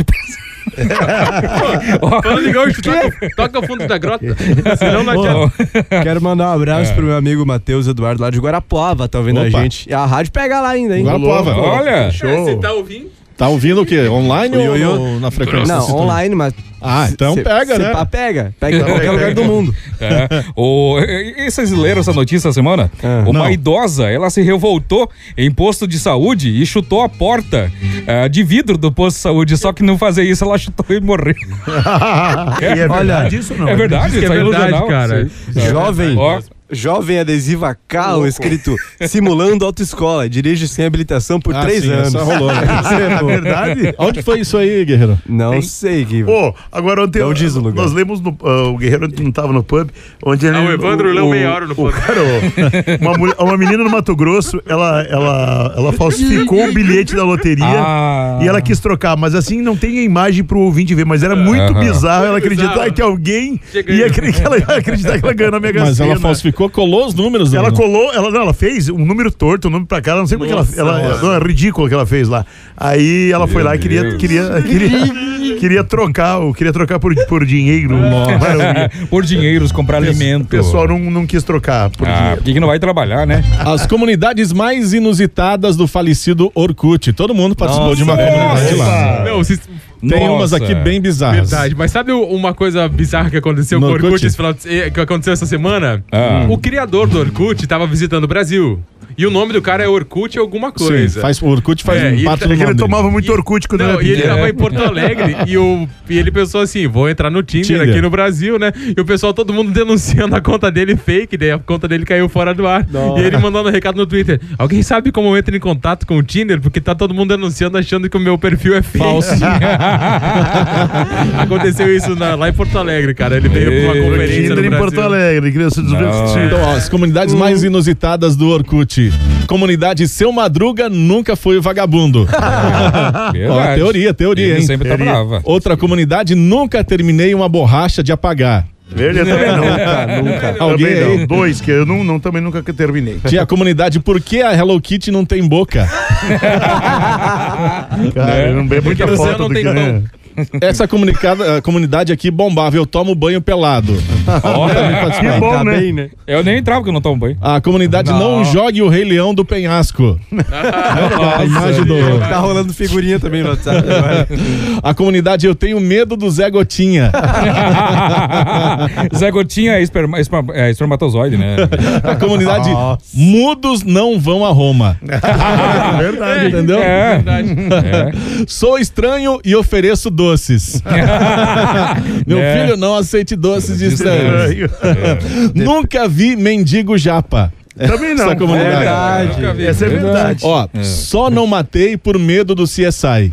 [SPEAKER 9] Falando de gaúcho, toca o fundo da grota. Senão não adianta.
[SPEAKER 10] Quero mandar um abraço pro meu amigo Matheus Eduardo lá de Guarapuava, tá ouvindo a gente. E a rádio pega lá ainda, hein?
[SPEAKER 5] Guarapuava.
[SPEAKER 7] Olha.
[SPEAKER 5] Show.
[SPEAKER 9] Você tá ouvindo?
[SPEAKER 5] Tá ouvindo o quê? Online ou na frequência?
[SPEAKER 10] Não, online, mas...
[SPEAKER 5] Então pega, né?
[SPEAKER 10] Pega em qualquer lugar do mundo.
[SPEAKER 7] E vocês leram essa notícia essa semana? Uma idosa, ela se revoltou em posto de saúde e chutou a porta de vidro do posto de saúde, só que não fazer isso, ela chutou e morreu.
[SPEAKER 6] É verdade isso não?
[SPEAKER 7] É verdade,
[SPEAKER 9] é verdade, cara.
[SPEAKER 10] Jovem adesiva carro escrito simulando autoescola, dirige sem habilitação por 3 anos.
[SPEAKER 5] Isso rolou, né?
[SPEAKER 6] É verdade?
[SPEAKER 5] Onde foi isso aí, Guerreiro?
[SPEAKER 10] Não sei, Guivo.
[SPEAKER 6] Agora ontem nós lemos o Guerreiro não tava no pub, onde ele,
[SPEAKER 9] o Evandro leu meia hora no pub.
[SPEAKER 6] Uma menina no Mato Grosso, ela falsificou o bilhete da loteria e ela quis trocar, mas assim não tem a imagem pro ouvinte ver, mas era muito bizarro ela acreditar que alguém ia acreditar que ela ganhou na Mega Sena.
[SPEAKER 5] Mas ela falsificou, colou os números.
[SPEAKER 6] Ela colou, ela fez um número torto, um número pra cá, não sei porque ela é ridículo que ela fez lá. Aí ela foi lá e queria trocar por dinheiro.
[SPEAKER 7] Por dinheiros, comprar alimento.
[SPEAKER 6] O pessoal não quis trocar por dinheiro.
[SPEAKER 7] Por que não vai trabalhar, né?
[SPEAKER 5] As comunidades mais inusitadas do falecido Orkut. Todo mundo participou de uma comunidade lá. Tem umas aqui bem bizarras.
[SPEAKER 9] Verdade, mas sabe uma coisa bizarra que aconteceu com o Orkut que aconteceu essa semana? O criador do Orkut tava visitando o Brasil. E o nome do cara é Orkut alguma coisa.
[SPEAKER 5] Sim, o Orkut faz parte do nome
[SPEAKER 6] ele tomava muito Orkut quando
[SPEAKER 9] e ele tava em Porto Alegre e ele pensou assim, vou entrar no Tinder aqui no Brasil, né? E o pessoal, todo mundo denunciando a conta dele fake, daí a conta dele caiu fora do ar. E ele mandando um recado no Twitter, alguém sabe como eu entro em contato com o Tinder? Porque tá todo mundo denunciando, achando que o meu perfil é fake.
[SPEAKER 5] Falso.
[SPEAKER 9] Aconteceu isso lá em Porto Alegre, cara. Ele veio pra uma conferência
[SPEAKER 6] Tinder
[SPEAKER 9] no
[SPEAKER 6] em
[SPEAKER 9] Brasil.
[SPEAKER 6] Porto Alegre, queria se divertir.
[SPEAKER 5] Então, as comunidades mais inusitadas do Orkut. Comunidade Seu Madruga nunca foi vagabundo. Teoria,
[SPEAKER 7] ele
[SPEAKER 5] hein?
[SPEAKER 7] sempre tá brava.
[SPEAKER 5] Outra comunidade, nunca terminei uma borracha de apagar.
[SPEAKER 6] Verdade, também nunca.
[SPEAKER 5] Alguém
[SPEAKER 6] também
[SPEAKER 5] aí?
[SPEAKER 6] 2, que eu também nunca terminei.
[SPEAKER 5] Tinha a comunidade, por que a Hello Kitty não tem boca?
[SPEAKER 6] Cara, não vê muita foto
[SPEAKER 9] não
[SPEAKER 6] do
[SPEAKER 9] tem
[SPEAKER 6] que
[SPEAKER 9] pão.
[SPEAKER 5] Essa comunidade aqui bombava, eu tomo banho pelado.
[SPEAKER 6] Que bom, né?
[SPEAKER 10] Bem, né?
[SPEAKER 7] Eu nem entrava porque eu não tomo banho.
[SPEAKER 5] A comunidade não jogue o Rei Leão do penhasco. A imagem do...
[SPEAKER 10] Tá rolando figurinha também no WhatsApp.
[SPEAKER 5] A comunidade eu tenho medo do Zé Gotinha.
[SPEAKER 7] Zé Gotinha é espermatozoide, né?
[SPEAKER 5] A comunidade mudos não vão a Roma.
[SPEAKER 6] Verdade.
[SPEAKER 5] Entendeu?
[SPEAKER 9] Verdade.
[SPEAKER 5] Sou estranho e ofereço doces. Meu filho, não aceite doces de estranhos. Nunca vi mendigo japa.
[SPEAKER 6] Também não.
[SPEAKER 5] Essa comunidade.
[SPEAKER 6] Essa é verdade.
[SPEAKER 5] Ó, só não matei por medo do CSI.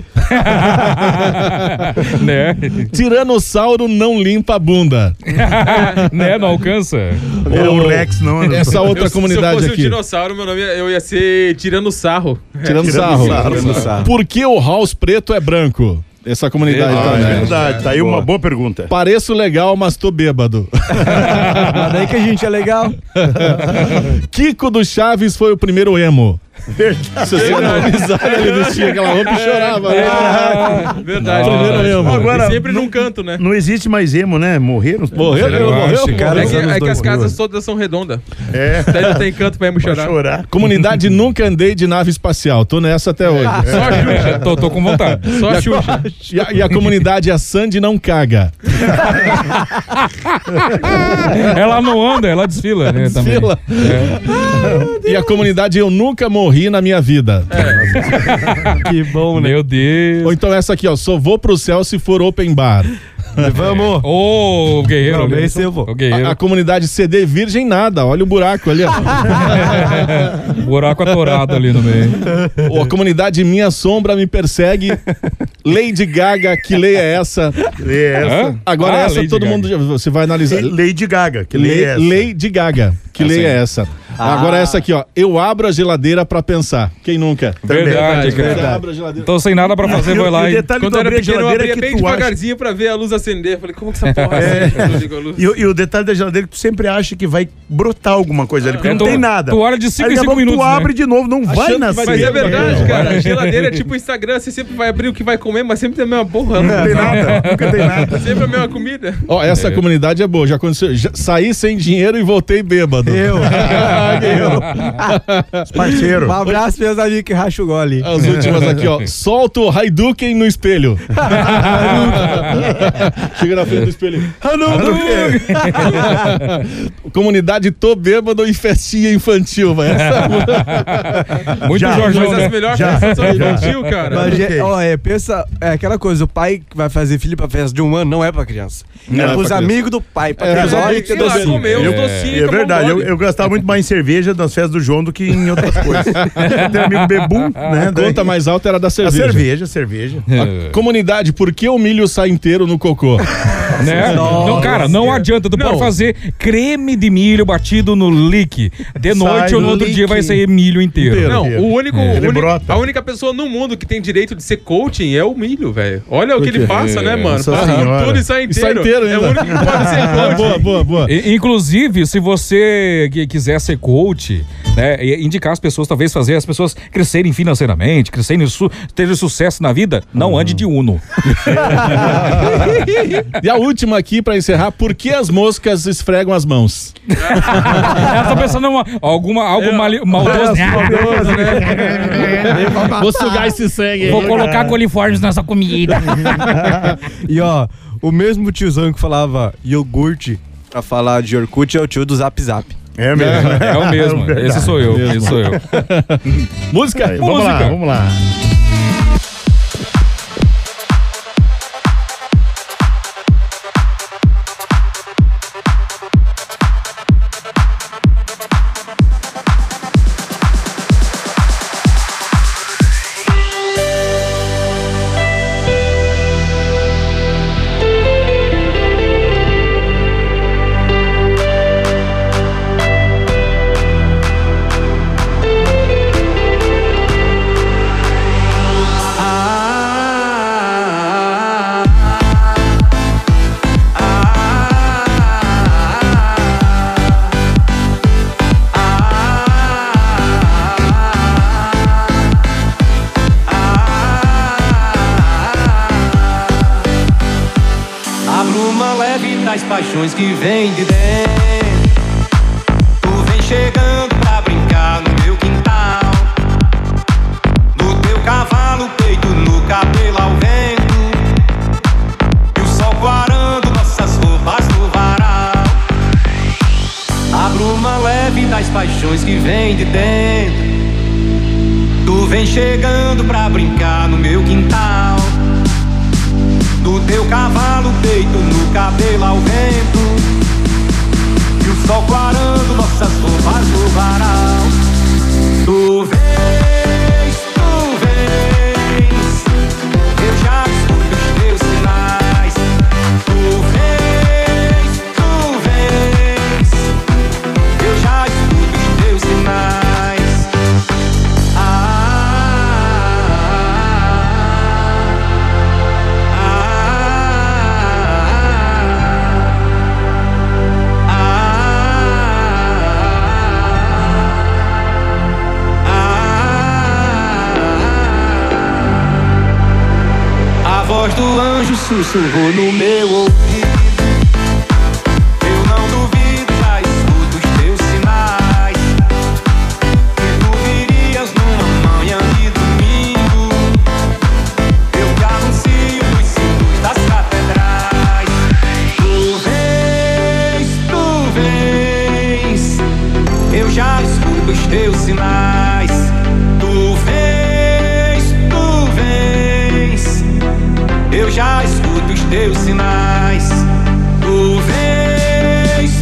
[SPEAKER 7] Né?
[SPEAKER 5] Tiranossauro não limpa a bunda.
[SPEAKER 7] Né? Não alcança.
[SPEAKER 6] O Rex não.
[SPEAKER 5] Essa outra comunidade
[SPEAKER 9] se eu fosse
[SPEAKER 5] aqui.
[SPEAKER 9] um dinossauro, meu nome eu ia ser Tirando Sarro.
[SPEAKER 5] Tirando sarro. Por que o House preto é branco? Essa comunidade também.
[SPEAKER 6] É verdade, tá aí uma boa pergunta.
[SPEAKER 5] Pareço legal, mas tô bêbado.
[SPEAKER 10] Mas daí que a gente é legal.
[SPEAKER 5] Kiko do Chaves foi o primeiro emo.
[SPEAKER 6] Verdade.
[SPEAKER 5] Se você analisar, ele vestia aquela roupa e chorava.
[SPEAKER 9] Verdade.
[SPEAKER 5] Primeiro emo.
[SPEAKER 6] Agora,
[SPEAKER 9] E sempre num canto, né?
[SPEAKER 6] Não existe mais emo, né? Morreram.
[SPEAKER 5] Morreu.
[SPEAKER 9] É que as casas todas são redondas. Daí não tem canto pra emo chorar.
[SPEAKER 5] Comunidade nunca andei de nave espacial. Tô nessa até hoje.
[SPEAKER 9] Só a Xuxa.
[SPEAKER 7] Tô com vontade.
[SPEAKER 9] Só a Xuxa.
[SPEAKER 5] E a comunidade a Sandy não caga.
[SPEAKER 7] Ela não anda, ela desfila, né?
[SPEAKER 5] Desfila.
[SPEAKER 7] Também.
[SPEAKER 5] E a comunidade eu nunca morri morri na minha vida.
[SPEAKER 8] Que bom, né?
[SPEAKER 7] Meu Deus.
[SPEAKER 5] Ou então essa aqui, ó, só vou pro céu se for open bar.
[SPEAKER 8] Vamos.
[SPEAKER 7] Ô, guerreiro.
[SPEAKER 8] Não, esse eu vou.
[SPEAKER 5] A comunidade CD virgem nada, olha o buraco ali.
[SPEAKER 7] Buraco atorado ali no meio.
[SPEAKER 5] Ou a comunidade Minha Sombra me persegue. Lady Gaga, que lei é essa?
[SPEAKER 6] Lei é essa.
[SPEAKER 5] Agora essa
[SPEAKER 6] Lady
[SPEAKER 5] todo
[SPEAKER 6] Gaga.
[SPEAKER 5] mundo, você vai analisar.
[SPEAKER 6] Lady Gaga, que lei é essa?
[SPEAKER 5] Lady Gaga, que lei é essa? Agora essa aqui, ó. Eu abro a geladeira pra pensar. Quem nunca?
[SPEAKER 7] Verdade,
[SPEAKER 5] Você
[SPEAKER 7] cara.
[SPEAKER 5] abre a geladeira.
[SPEAKER 7] Tô sem nada pra fazer, vou lá e...
[SPEAKER 9] Quando eu era pequeno, eu abria bem devagarzinho pra ver a luz acender. Falei, como que essa porra acende?
[SPEAKER 6] E o detalhe da geladeira é que tu sempre acha que vai brotar alguma coisa ali, porque não tem nada.
[SPEAKER 7] Tu olha de 5
[SPEAKER 6] Aí
[SPEAKER 7] em 5
[SPEAKER 6] tu
[SPEAKER 7] minutos,
[SPEAKER 6] abre de novo, não vai nascer.
[SPEAKER 9] Mas é verdade, cara. A geladeira é tipo Instagram. Você sempre vai abrir o que vai comer, mas sempre tem a mesma porra.
[SPEAKER 6] Não tem nada, nunca tem nada.
[SPEAKER 9] Sempre a mesma comida.
[SPEAKER 5] Ó, essa comunidade é boa. Já aconteceu. Saí sem dinheiro e voltei bêbado.
[SPEAKER 6] Os parceiros.
[SPEAKER 8] Um abraço meus amigos que racham o gole.
[SPEAKER 5] As últimas aqui, ó. Solta o Hadouken no espelho. Chega na frente do espelho. Comunidade tô bêbado e festinha infantil, vai.
[SPEAKER 7] Muito Jorjão.
[SPEAKER 9] Mas as melhores festas são infantil, cara.
[SPEAKER 8] Mas, pensa, aquela coisa, o pai que vai fazer filho pra festa de 1 ano não é pra criança.
[SPEAKER 6] Não,
[SPEAKER 8] é pros
[SPEAKER 6] pra
[SPEAKER 8] amigos do pai. Pra
[SPEAKER 5] pros
[SPEAKER 8] criança.
[SPEAKER 5] amigos
[SPEAKER 9] Sei lá, comeu uns docinhos.
[SPEAKER 6] É verdade, eu gastava muito mais em cerveja nas festas do João do que em outras coisas. Tem amigo bebum, né?
[SPEAKER 5] A conta mais alta era da cerveja.
[SPEAKER 6] A cerveja.
[SPEAKER 5] A comunidade, por que o milho sai inteiro no cocô?
[SPEAKER 7] Né? Não, cara, não adianta. Tu pode fazer creme de milho batido no lick. De noite ou no outro dia vai sair milho inteiro.
[SPEAKER 9] Não, a única pessoa no mundo que tem direito de ser coaching é o milho, velho. Olha o que ele passa, né, mano? Passa tudo e sai inteiro.
[SPEAKER 5] Sai inteiro ainda.
[SPEAKER 9] É o único que pode ser coaching.
[SPEAKER 5] Boa.
[SPEAKER 7] Inclusive, se você quiser ser coach, né, indicar as pessoas, talvez fazer as pessoas crescerem financeiramente, crescerem, terem sucesso na vida, não ande de Uno.
[SPEAKER 5] E a última aqui pra encerrar, por que as moscas esfregam as mãos?
[SPEAKER 7] Essa pessoa não algo maldoso.
[SPEAKER 5] Vou sugar esse sangue aí.
[SPEAKER 20] Vou colocar coliformes nessa comida.
[SPEAKER 8] E ó, o mesmo tiozão que falava iogurte pra falar de Orkut é o tio do Zap Zap.
[SPEAKER 6] É mesmo.
[SPEAKER 7] É o mesmo. Esse sou eu. Esse sou eu.
[SPEAKER 5] Música?
[SPEAKER 6] Aí, vamos lá.
[SPEAKER 16] Paixões que vem de dentro. Tu vem chegando pra brincar no meu quintal. No teu cavalo, peito no cabelo ao vento. E o sol clarando nossas roupas no varal. A bruma leve das paixões que vem de dentro. Tu vem chegando pra brincar no meu quintal. Do teu cavalo, peito no cabelo ao vento. E o sol clarando nossas roupas no varal. Tu vens, eu já escuto os teus sinais. Tu vens, eu já escuto os teus sinais. A voz do anjo sussurrou no meu ouvido. Eu não duvido, já escuto os teus sinais. Que tu virias numa manhã de domingo. Eu te anuncio nos sinos das catedrais. Tu vens, eu já escuto os teus sinais. teus sinais. Tu vens,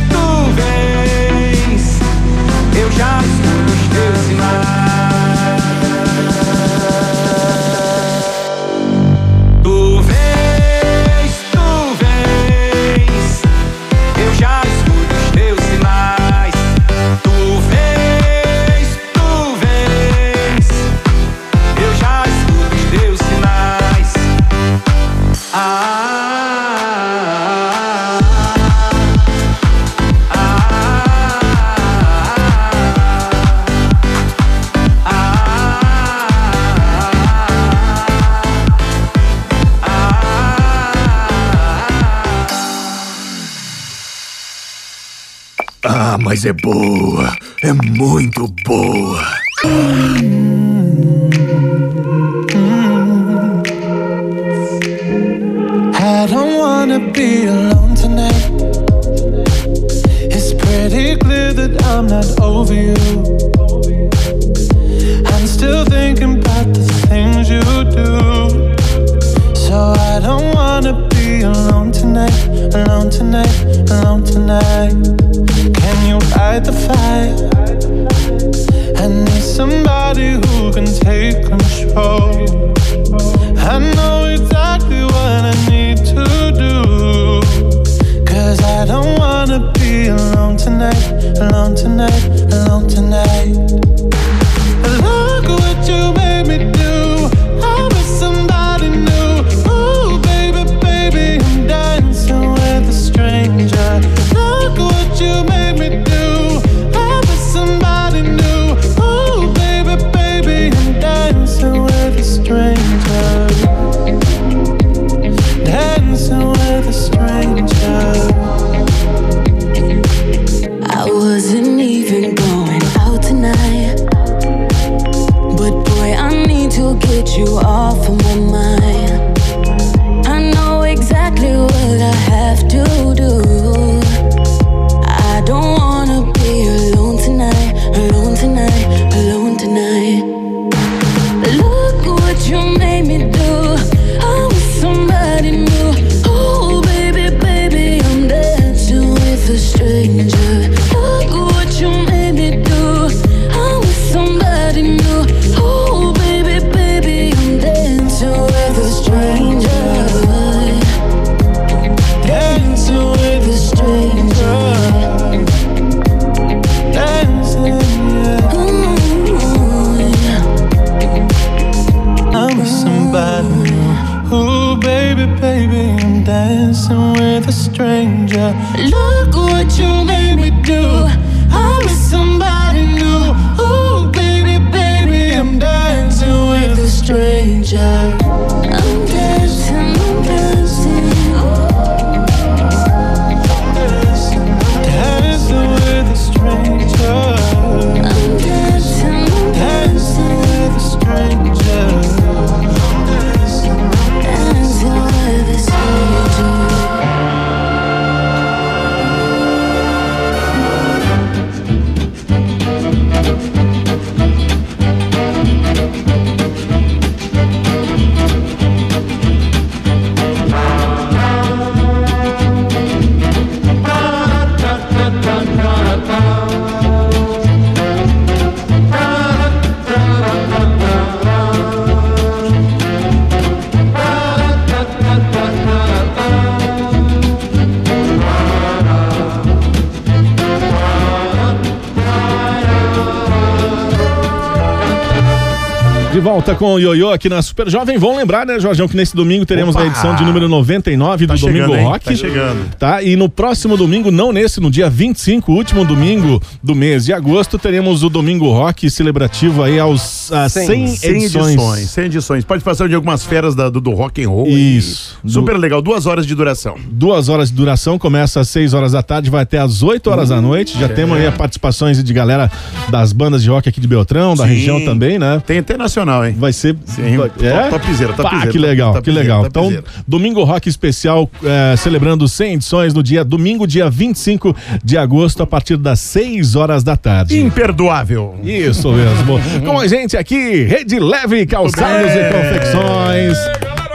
[SPEAKER 16] eu já escuto os teus sinais. Tu vens, eu já escuto os teus sinais. Tu vens, eu já escuto os teus sinais.
[SPEAKER 1] Ah, mas é boa, é muito boa.
[SPEAKER 2] I don't wanna be alone tonight. It's pretty clear that I'm not over you. I'm still thinking about the things you do. So I don't wanna be alone tonight, alone tonight, alone tonight. Can you fight the fire? I need somebody who can take control. I know exactly what I need to do. 'Cause I don't wanna be alone tonight, alone tonight, alone tonight. Look what you made me do. I'm with somebody new. Ooh, baby, baby, I'm dancing with a stranger. Look what you made me do. I'm with somebody new. Ooh, baby, baby, I'm dancing with a stranger. Dancing with a stranger.
[SPEAKER 19] I wasn't even going out tonight, but boy, I need to get you off of my mind. I know exactly what I have to do. I don't wanna be alone tonight, alone tonight, alone tonight. Look what you made me do. I'm with somebody new. Oh baby, baby, I'm dancing with a stranger. Look what you made me do. I'm with somebody new. Oh baby, baby, I'm dancing with a stranger.
[SPEAKER 2] Dancing with a stranger. Dancing, yeah. I'm with somebody new. Ooh, baby, baby, I'm dancing with a stranger. Look what you made me do. I'm with somebody new. Ooh, baby, baby, I'm dancing with a stranger.
[SPEAKER 19] I'm dancing, I'm dancing.
[SPEAKER 2] Dancing with a stranger.
[SPEAKER 19] I'm dancing, I'm
[SPEAKER 2] dancing with a stranger.
[SPEAKER 19] dancing with a stranger.
[SPEAKER 5] De volta com o Ioiô aqui na Super Jovem. Vão lembrar, né, Jorjão, que nesse domingo teremos a edição de número 99 do Domingo Rock.
[SPEAKER 6] Tá chegando.
[SPEAKER 5] Tá? E no próximo domingo, não nesse, no dia 25, último domingo do mês de agosto, teremos o Domingo Rock celebrativo aí aos 100 edições.
[SPEAKER 6] 100 edições. Pode passar de algumas feras do rock and roll.
[SPEAKER 5] Isso.
[SPEAKER 6] Super legal, 2 horas de duração.
[SPEAKER 5] 2 horas de duração, começa às 6 horas da tarde, vai até às 8 horas da noite. Já temos aí as participações de galera das bandas de rock aqui de Beltrão, da região também, né?
[SPEAKER 6] Tem até nacional, hein?
[SPEAKER 5] Vai ser...
[SPEAKER 6] Sim, topzera.
[SPEAKER 5] Que legal, que legal. Então, Domingo Rock especial, celebrando 100 edições no domingo, dia 25 de agosto, a partir das 6 horas da tarde.
[SPEAKER 6] Imperdoável.
[SPEAKER 5] Isso mesmo. Com a gente aqui, Rede Leve Calçados e Confecções.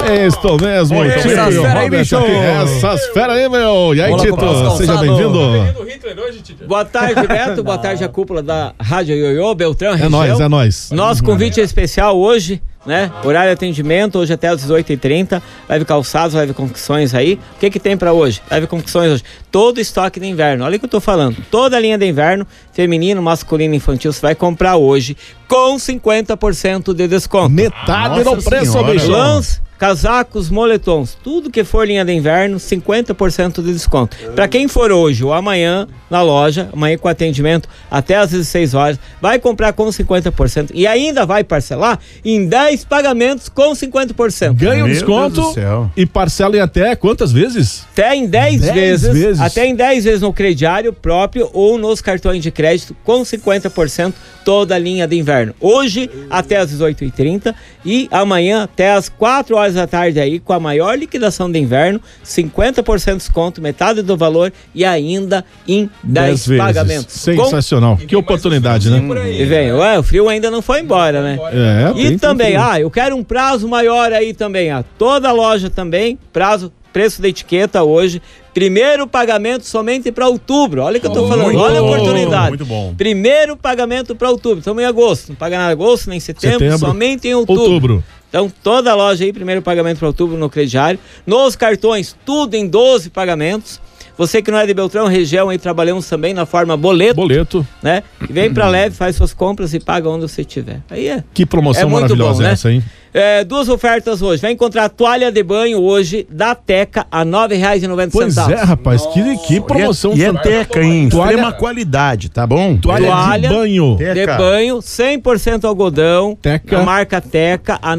[SPEAKER 5] Estou mesmo, Tito e o Robert aqui. Essas feras aí, meu. E aí, Tito, seja bem-vindo.
[SPEAKER 21] Boa tarde, Beto. Boa tarde, a cúpula da Rádio Ioiô, Beltrão, região.
[SPEAKER 5] É nóis.
[SPEAKER 21] Nosso convite é especial hoje, né? Horário de atendimento, hoje até às 18h30. Leve calçados, leve confecções aí. O que tem pra hoje? Leve confecções hoje. Todo estoque de inverno. Olha o que eu tô falando. Toda a linha de inverno, feminino, masculino e infantil, você vai comprar hoje com 50% de desconto.
[SPEAKER 5] Metade do preço, bicho.
[SPEAKER 21] Lãs, casacos, moletons, tudo que for linha de inverno, 50% de desconto. Para quem for hoje ou amanhã na loja, amanhã com atendimento até às 16 horas, vai comprar com 50% e ainda vai parcelar em 10 pagamentos com 50%.
[SPEAKER 5] Ganha um desconto e parcela em até quantas vezes?
[SPEAKER 21] Até em 10 vezes. Até em 10 vezes no crediário próprio ou nos cartões de crédito com 50% toda a linha de inverno. Hoje até às 18h30 e amanhã até às 4 horas da tarde aí com a maior liquidação de inverno, 50% de desconto, metade do valor e ainda em 10 pagamentos.
[SPEAKER 5] Sensacional. Que oportunidade, né?
[SPEAKER 21] E vem, o frio ainda não foi embora, né? E também, eu quero um prazo maior aí também, toda a loja também, preço da etiqueta hoje, primeiro pagamento somente para outubro. Olha o que eu tô falando, olha a oportunidade.
[SPEAKER 5] Muito bom.
[SPEAKER 21] Primeiro pagamento para outubro. Estamos em agosto, não paga nada em agosto, nem em setembro, somente em outubro. Então, toda a loja aí, primeiro pagamento para outubro no crediário. Nos cartões, tudo em 12 pagamentos. Você que não é de Beltrão, região, aí trabalhamos também na forma boleto. Né? E vem pra Leve, faz suas compras e paga onde você estiver. Aí
[SPEAKER 5] que promoção maravilhosa
[SPEAKER 21] bom, né?
[SPEAKER 5] Essa, hein?
[SPEAKER 21] Duas ofertas hoje. Vai encontrar toalha de banho hoje da Teca a R$ 9,90.
[SPEAKER 5] Pois é, rapaz, que promoção.
[SPEAKER 6] E é Teca, hein? Extrema qualidade, tá bom?
[SPEAKER 21] Toalha
[SPEAKER 5] de banho.
[SPEAKER 21] De banho, 100% algodão.
[SPEAKER 5] Teca.
[SPEAKER 21] A marca Teca a R$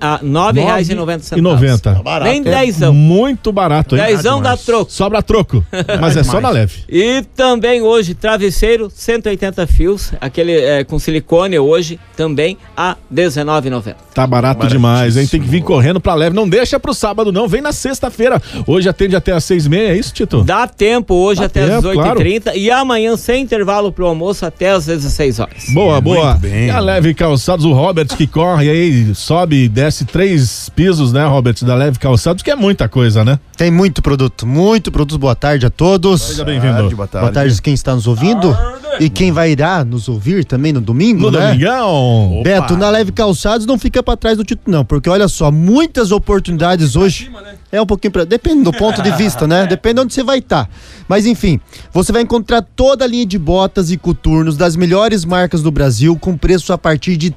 [SPEAKER 21] 9,90.
[SPEAKER 5] R$9,90.
[SPEAKER 21] Nem 10ão.
[SPEAKER 5] Muito barato, hein?
[SPEAKER 21] 10ão dá troco.
[SPEAKER 5] Sobra troco. Mas é só na Leve.
[SPEAKER 21] E também hoje, travesseiro, 180 fios, aquele com silicone hoje, também a R$19,90.
[SPEAKER 5] Tá barato demais, hein? Tem que vir correndo pra Leve. Não deixa pro sábado, não. Vem na sexta-feira. Hoje atende até às 6h30, é isso, Tito?
[SPEAKER 21] Dá tempo hoje até às 18h30 e amanhã sem intervalo pro almoço até às 16 horas.
[SPEAKER 5] Boa. E a Leve Calçados, o Robert que corre aí, sobe e desce 3 pisos, né, Robert, da Leve Calçados, que é muita coisa, né?
[SPEAKER 22] Tem muito produto. Boa tarde a todos.
[SPEAKER 5] Seja bem-vindo.
[SPEAKER 22] Boa tarde quem está nos ouvindo e quem irá nos ouvir também no domingo,
[SPEAKER 5] né?
[SPEAKER 22] Domingão. Beto, na Leve Calçados não fica pra trás do título não, porque olha só, muitas oportunidades hoje. É um pouquinho depende do ponto de vista, né? Depende de onde você vai estar. Mas enfim, você vai encontrar toda a linha de botas e coturnos das melhores marcas do Brasil com preço a partir de R$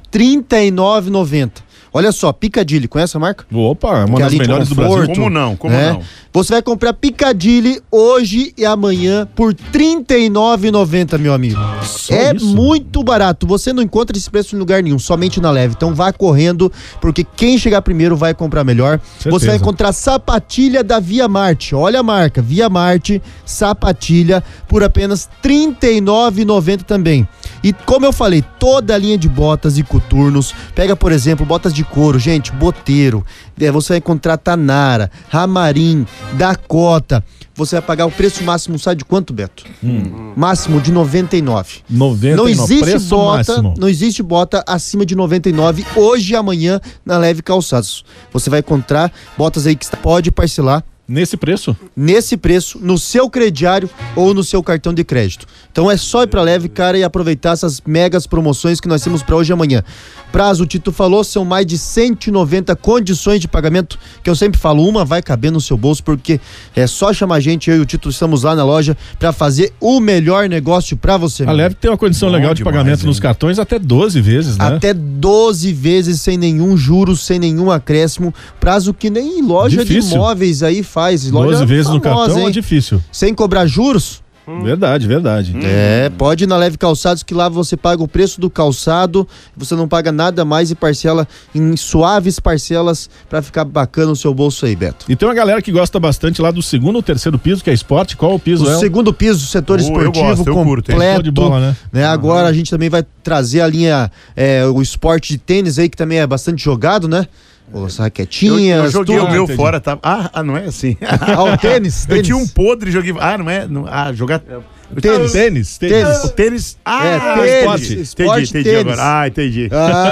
[SPEAKER 22] 39,90. Olha só, Piccadilly, conhece a marca?
[SPEAKER 5] Opa, uma das melhores do Brasil.
[SPEAKER 6] Como não?
[SPEAKER 22] Você vai comprar Piccadilly hoje e amanhã por R$ 39,90, meu amigo. Muito barato. Você não encontra esse preço em lugar nenhum, somente na Leve. Então vá correndo, porque quem chegar primeiro vai comprar melhor. Certeza. Você vai encontrar sapatilha da Via Marte. Olha a marca, Via Marte, sapatilha por apenas R$ 39,90 também. E como eu falei, toda a linha de botas e coturnos. Pega, por exemplo, botas de couro, gente, Boteiro. Você vai encontrar Tanara, Ramarim, Dakota. Você vai pagar o preço máximo, sabe de quanto, Beto? Máximo de 99. Não existe não existe bota acima de 99 hoje e amanhã na Leve Calçados. Você vai encontrar botas aí que você pode parcelar.
[SPEAKER 5] Nesse preço?
[SPEAKER 22] Nesse preço, no seu crediário ou no seu cartão de crédito. Então é só ir pra Leve, cara, e aproveitar essas megas promoções que nós temos pra hoje e amanhã. Prazo, o Tito falou, são mais de 190 condições de pagamento, que eu sempre falo, uma vai caber no seu bolso, porque é só chamar a gente, eu e o Tito estamos lá na loja pra fazer o melhor negócio pra você.
[SPEAKER 5] A Leve tem uma condição legal de pagamento nos cartões até 12 vezes, né?
[SPEAKER 22] Até 12 vezes, sem nenhum juros, sem nenhum acréscimo, prazo que nem loja de imóveis aí faz.
[SPEAKER 5] 12 vezes no cartão é difícil.
[SPEAKER 22] Sem cobrar juros.
[SPEAKER 5] Verdade.
[SPEAKER 22] Pode ir na Leve Calçados, que lá você paga o preço do calçado, você não paga nada mais e parcela em suaves parcelas pra ficar bacana o seu bolso aí, Beto.
[SPEAKER 5] E tem uma galera que gosta bastante lá do segundo ou terceiro piso, que é esporte. Qual o piso?
[SPEAKER 22] O segundo piso, setor esportivo completo.
[SPEAKER 5] De bola, né?
[SPEAKER 22] Agora a gente também vai trazer a linha, o esporte de tênis aí, que também é bastante jogado, né? Os raquetinhas.
[SPEAKER 6] Eu joguei o meu fora, tá? Não é assim.
[SPEAKER 22] O tênis.
[SPEAKER 6] Eu tinha um podre, joguei. Jogar.
[SPEAKER 22] Tênis.
[SPEAKER 6] O tênis. Entendi agora. Entendi.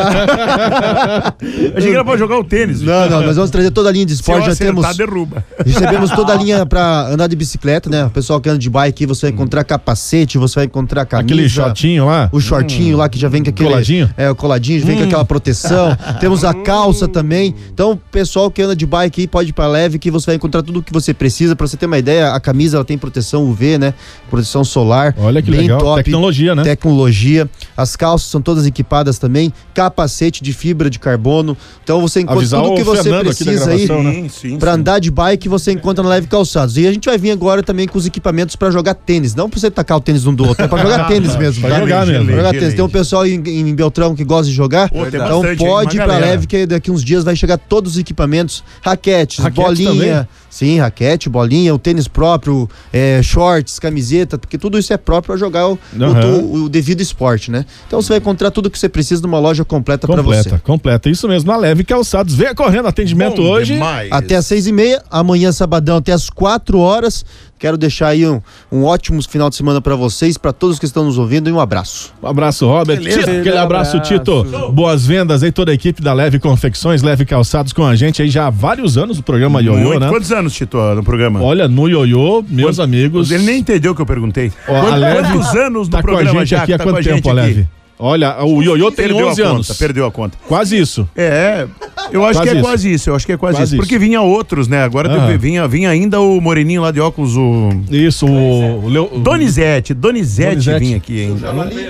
[SPEAKER 6] Achei que era pra jogar o tênis.
[SPEAKER 22] Não, nós vamos trazer toda a linha de esporte. Já temos.
[SPEAKER 6] Derruba.
[SPEAKER 22] Recebemos toda a linha pra andar de bicicleta, né? O pessoal que anda de bike, você vai encontrar capacete, você vai encontrar camisa.
[SPEAKER 5] Aquele shortinho lá.
[SPEAKER 22] O shortinho lá que já vem com aquele.
[SPEAKER 5] Coladinho?
[SPEAKER 22] O coladinho, já vem com aquela proteção. Temos a calça também. Então, o pessoal que anda de bike aí pode ir pra Leve, que você vai encontrar tudo o que você precisa. Pra você ter uma ideia, a camisa ela tem proteção UV, né? Proteção solar.
[SPEAKER 5] Olha que
[SPEAKER 22] bem
[SPEAKER 5] legal.
[SPEAKER 22] top.
[SPEAKER 5] Tecnologia, né?
[SPEAKER 22] Tecnologia. As calças são todas equipadas também. Capacete de fibra de carbono. Então você encontra
[SPEAKER 5] Avisar
[SPEAKER 22] tudo o que você
[SPEAKER 5] Fernando
[SPEAKER 22] precisa aí pra andar de bike, você encontra na Leve Calçados. E a gente vai vir agora também com os equipamentos pra jogar tênis. Não pra você tacar o tênis um do outro, é pra jogar tênis mesmo.
[SPEAKER 5] Pra jogar mesmo.
[SPEAKER 22] Pra jogar tênis. Tem um pessoal em Beltrão que gosta de jogar. Então pode ir pra Leve, que daqui uns dias vai chegar todos os equipamentos. Raquete bolinha. Também. Sim, raquete, bolinha, o tênis próprio, shorts, camiseta, porque tudo isso é próprio pra jogar o devido esporte, né? Então você vai encontrar tudo que você precisa numa loja completa pra você.
[SPEAKER 5] Completa, isso mesmo, na Leve Calçados. Venha correndo, atendimento hoje.
[SPEAKER 22] Até às 6h30, amanhã sabadão até às 4h. Quero deixar aí um ótimo final de semana pra vocês, pra todos que estão nos ouvindo, e um abraço.
[SPEAKER 5] Um abraço, Robert.
[SPEAKER 22] Beleza,
[SPEAKER 5] Tito, aquele abraço, Tito. Boas vendas aí, toda a equipe da Leve Confecções, Leve Calçados com a gente aí já há vários anos do programa Ioiô, né?
[SPEAKER 6] Quantos anos, Tito, no programa?
[SPEAKER 5] Olha, no Ioiô, meus amigos.
[SPEAKER 6] Ele nem entendeu o que eu perguntei.
[SPEAKER 5] Quantos
[SPEAKER 6] anos no
[SPEAKER 5] programa
[SPEAKER 6] programa
[SPEAKER 5] com a gente aqui há quanto tempo, a Leve? Olha, o Ioiô tem 11 anos.
[SPEAKER 6] Perdeu a conta.
[SPEAKER 5] Quase isso.
[SPEAKER 6] Eu acho que é quase isso. Eu acho que é quase isso. Porque vinha outros, né? Agora vinha ainda o moreninho lá de óculos,
[SPEAKER 5] Isso, o
[SPEAKER 6] Donizete vinha aqui ainda.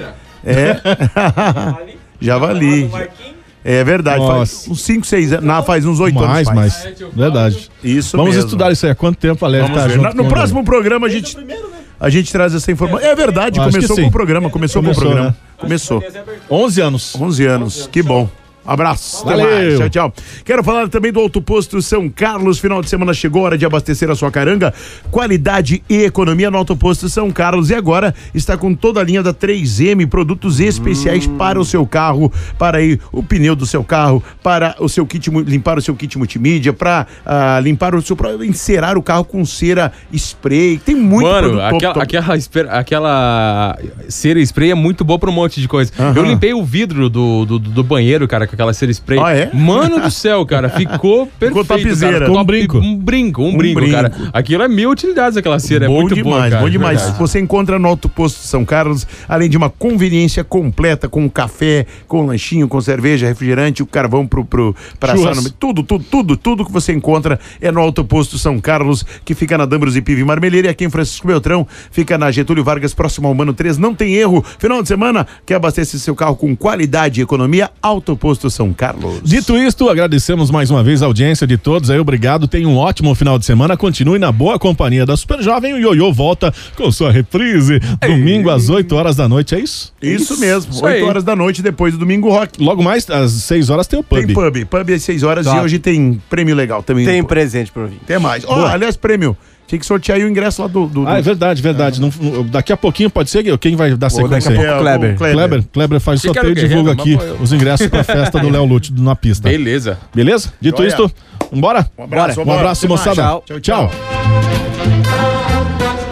[SPEAKER 6] Javali. É verdade, faz uns 5, 6 anos. Faz uns 8 anos.
[SPEAKER 5] Mais. Verdade.
[SPEAKER 6] Isso
[SPEAKER 5] Vamos
[SPEAKER 6] mesmo.
[SPEAKER 5] estudar isso aí. Há quanto tempo a Leve tá junto?
[SPEAKER 6] No próximo programa a gente traz essa informação. É verdade, começou com o programa. Começou com o programa.
[SPEAKER 5] Né?
[SPEAKER 6] Começou.
[SPEAKER 5] 11 anos.
[SPEAKER 6] 11 anos. Que bom. Abraço.
[SPEAKER 5] Valeu.
[SPEAKER 6] Até mais. Tchau, tchau. Quero falar também do Auto Posto São Carlos. Final de semana chegou, hora de abastecer a sua caranga. Qualidade e economia no Auto Posto São Carlos. E agora está com toda a linha da 3M, produtos especiais para o seu carro, para aí o pneu do seu carro, para o seu kit, limpar o seu kit multimídia, para limpar o seu, para encerar o carro com cera spray. Tem muito produto.
[SPEAKER 9] Aquela cera spray é muito boa para um monte de coisa. Eu limpei o vidro do banheiro, cara, com aquela cera spray. Mano do céu, cara, ficou perfeito.
[SPEAKER 6] Topzera.
[SPEAKER 9] Cara, um brinco, cara. Aquilo é 1000 utilidades, aquela cera.
[SPEAKER 6] Bom,
[SPEAKER 9] é muito
[SPEAKER 6] demais,
[SPEAKER 9] boa, cara.
[SPEAKER 6] bom demais.
[SPEAKER 9] Verdade.
[SPEAKER 6] Você encontra no Auto Posto São Carlos, além de uma conveniência completa com café, com lanchinho, com cerveja, refrigerante, o carvão pra assar. Tudo que você encontra é no Auto Posto São Carlos, que fica na Dambros e Pive Marmeleira, e aqui em Francisco Beltrão, fica na Getúlio Vargas, próximo ao Mano 3. Não tem erro. Final de semana, quer abastecer seu carro com qualidade e economia? Auto Posto São Carlos.
[SPEAKER 5] Dito isto, agradecemos mais uma vez a audiência de todos aí, obrigado, tenha um ótimo final de semana, continue na boa companhia da Super Jovem. O Ioiô volta com sua reprise domingo às 8h da noite, é isso?
[SPEAKER 6] Isso mesmo, 8h da noite depois do Domingo Rock.
[SPEAKER 5] Logo mais às 6h tem o pub.
[SPEAKER 6] Tem pub às 6h e hoje tem prêmio legal também.
[SPEAKER 10] Tem presente pra mim.
[SPEAKER 6] Tem mais. Aliás, prêmio. Tinha que sortear aí o ingresso lá do...
[SPEAKER 5] é verdade. Daqui a pouquinho pode ser quem vai dar sequência aí?
[SPEAKER 10] Daqui a pouco,
[SPEAKER 5] Kleber faz o sorteio e divulga aqui os ingressos pra festa do Léo Lute na pista.
[SPEAKER 9] Beleza.
[SPEAKER 5] Dito isto, vambora?
[SPEAKER 6] Um abraço,
[SPEAKER 5] moçada.
[SPEAKER 6] Tchau.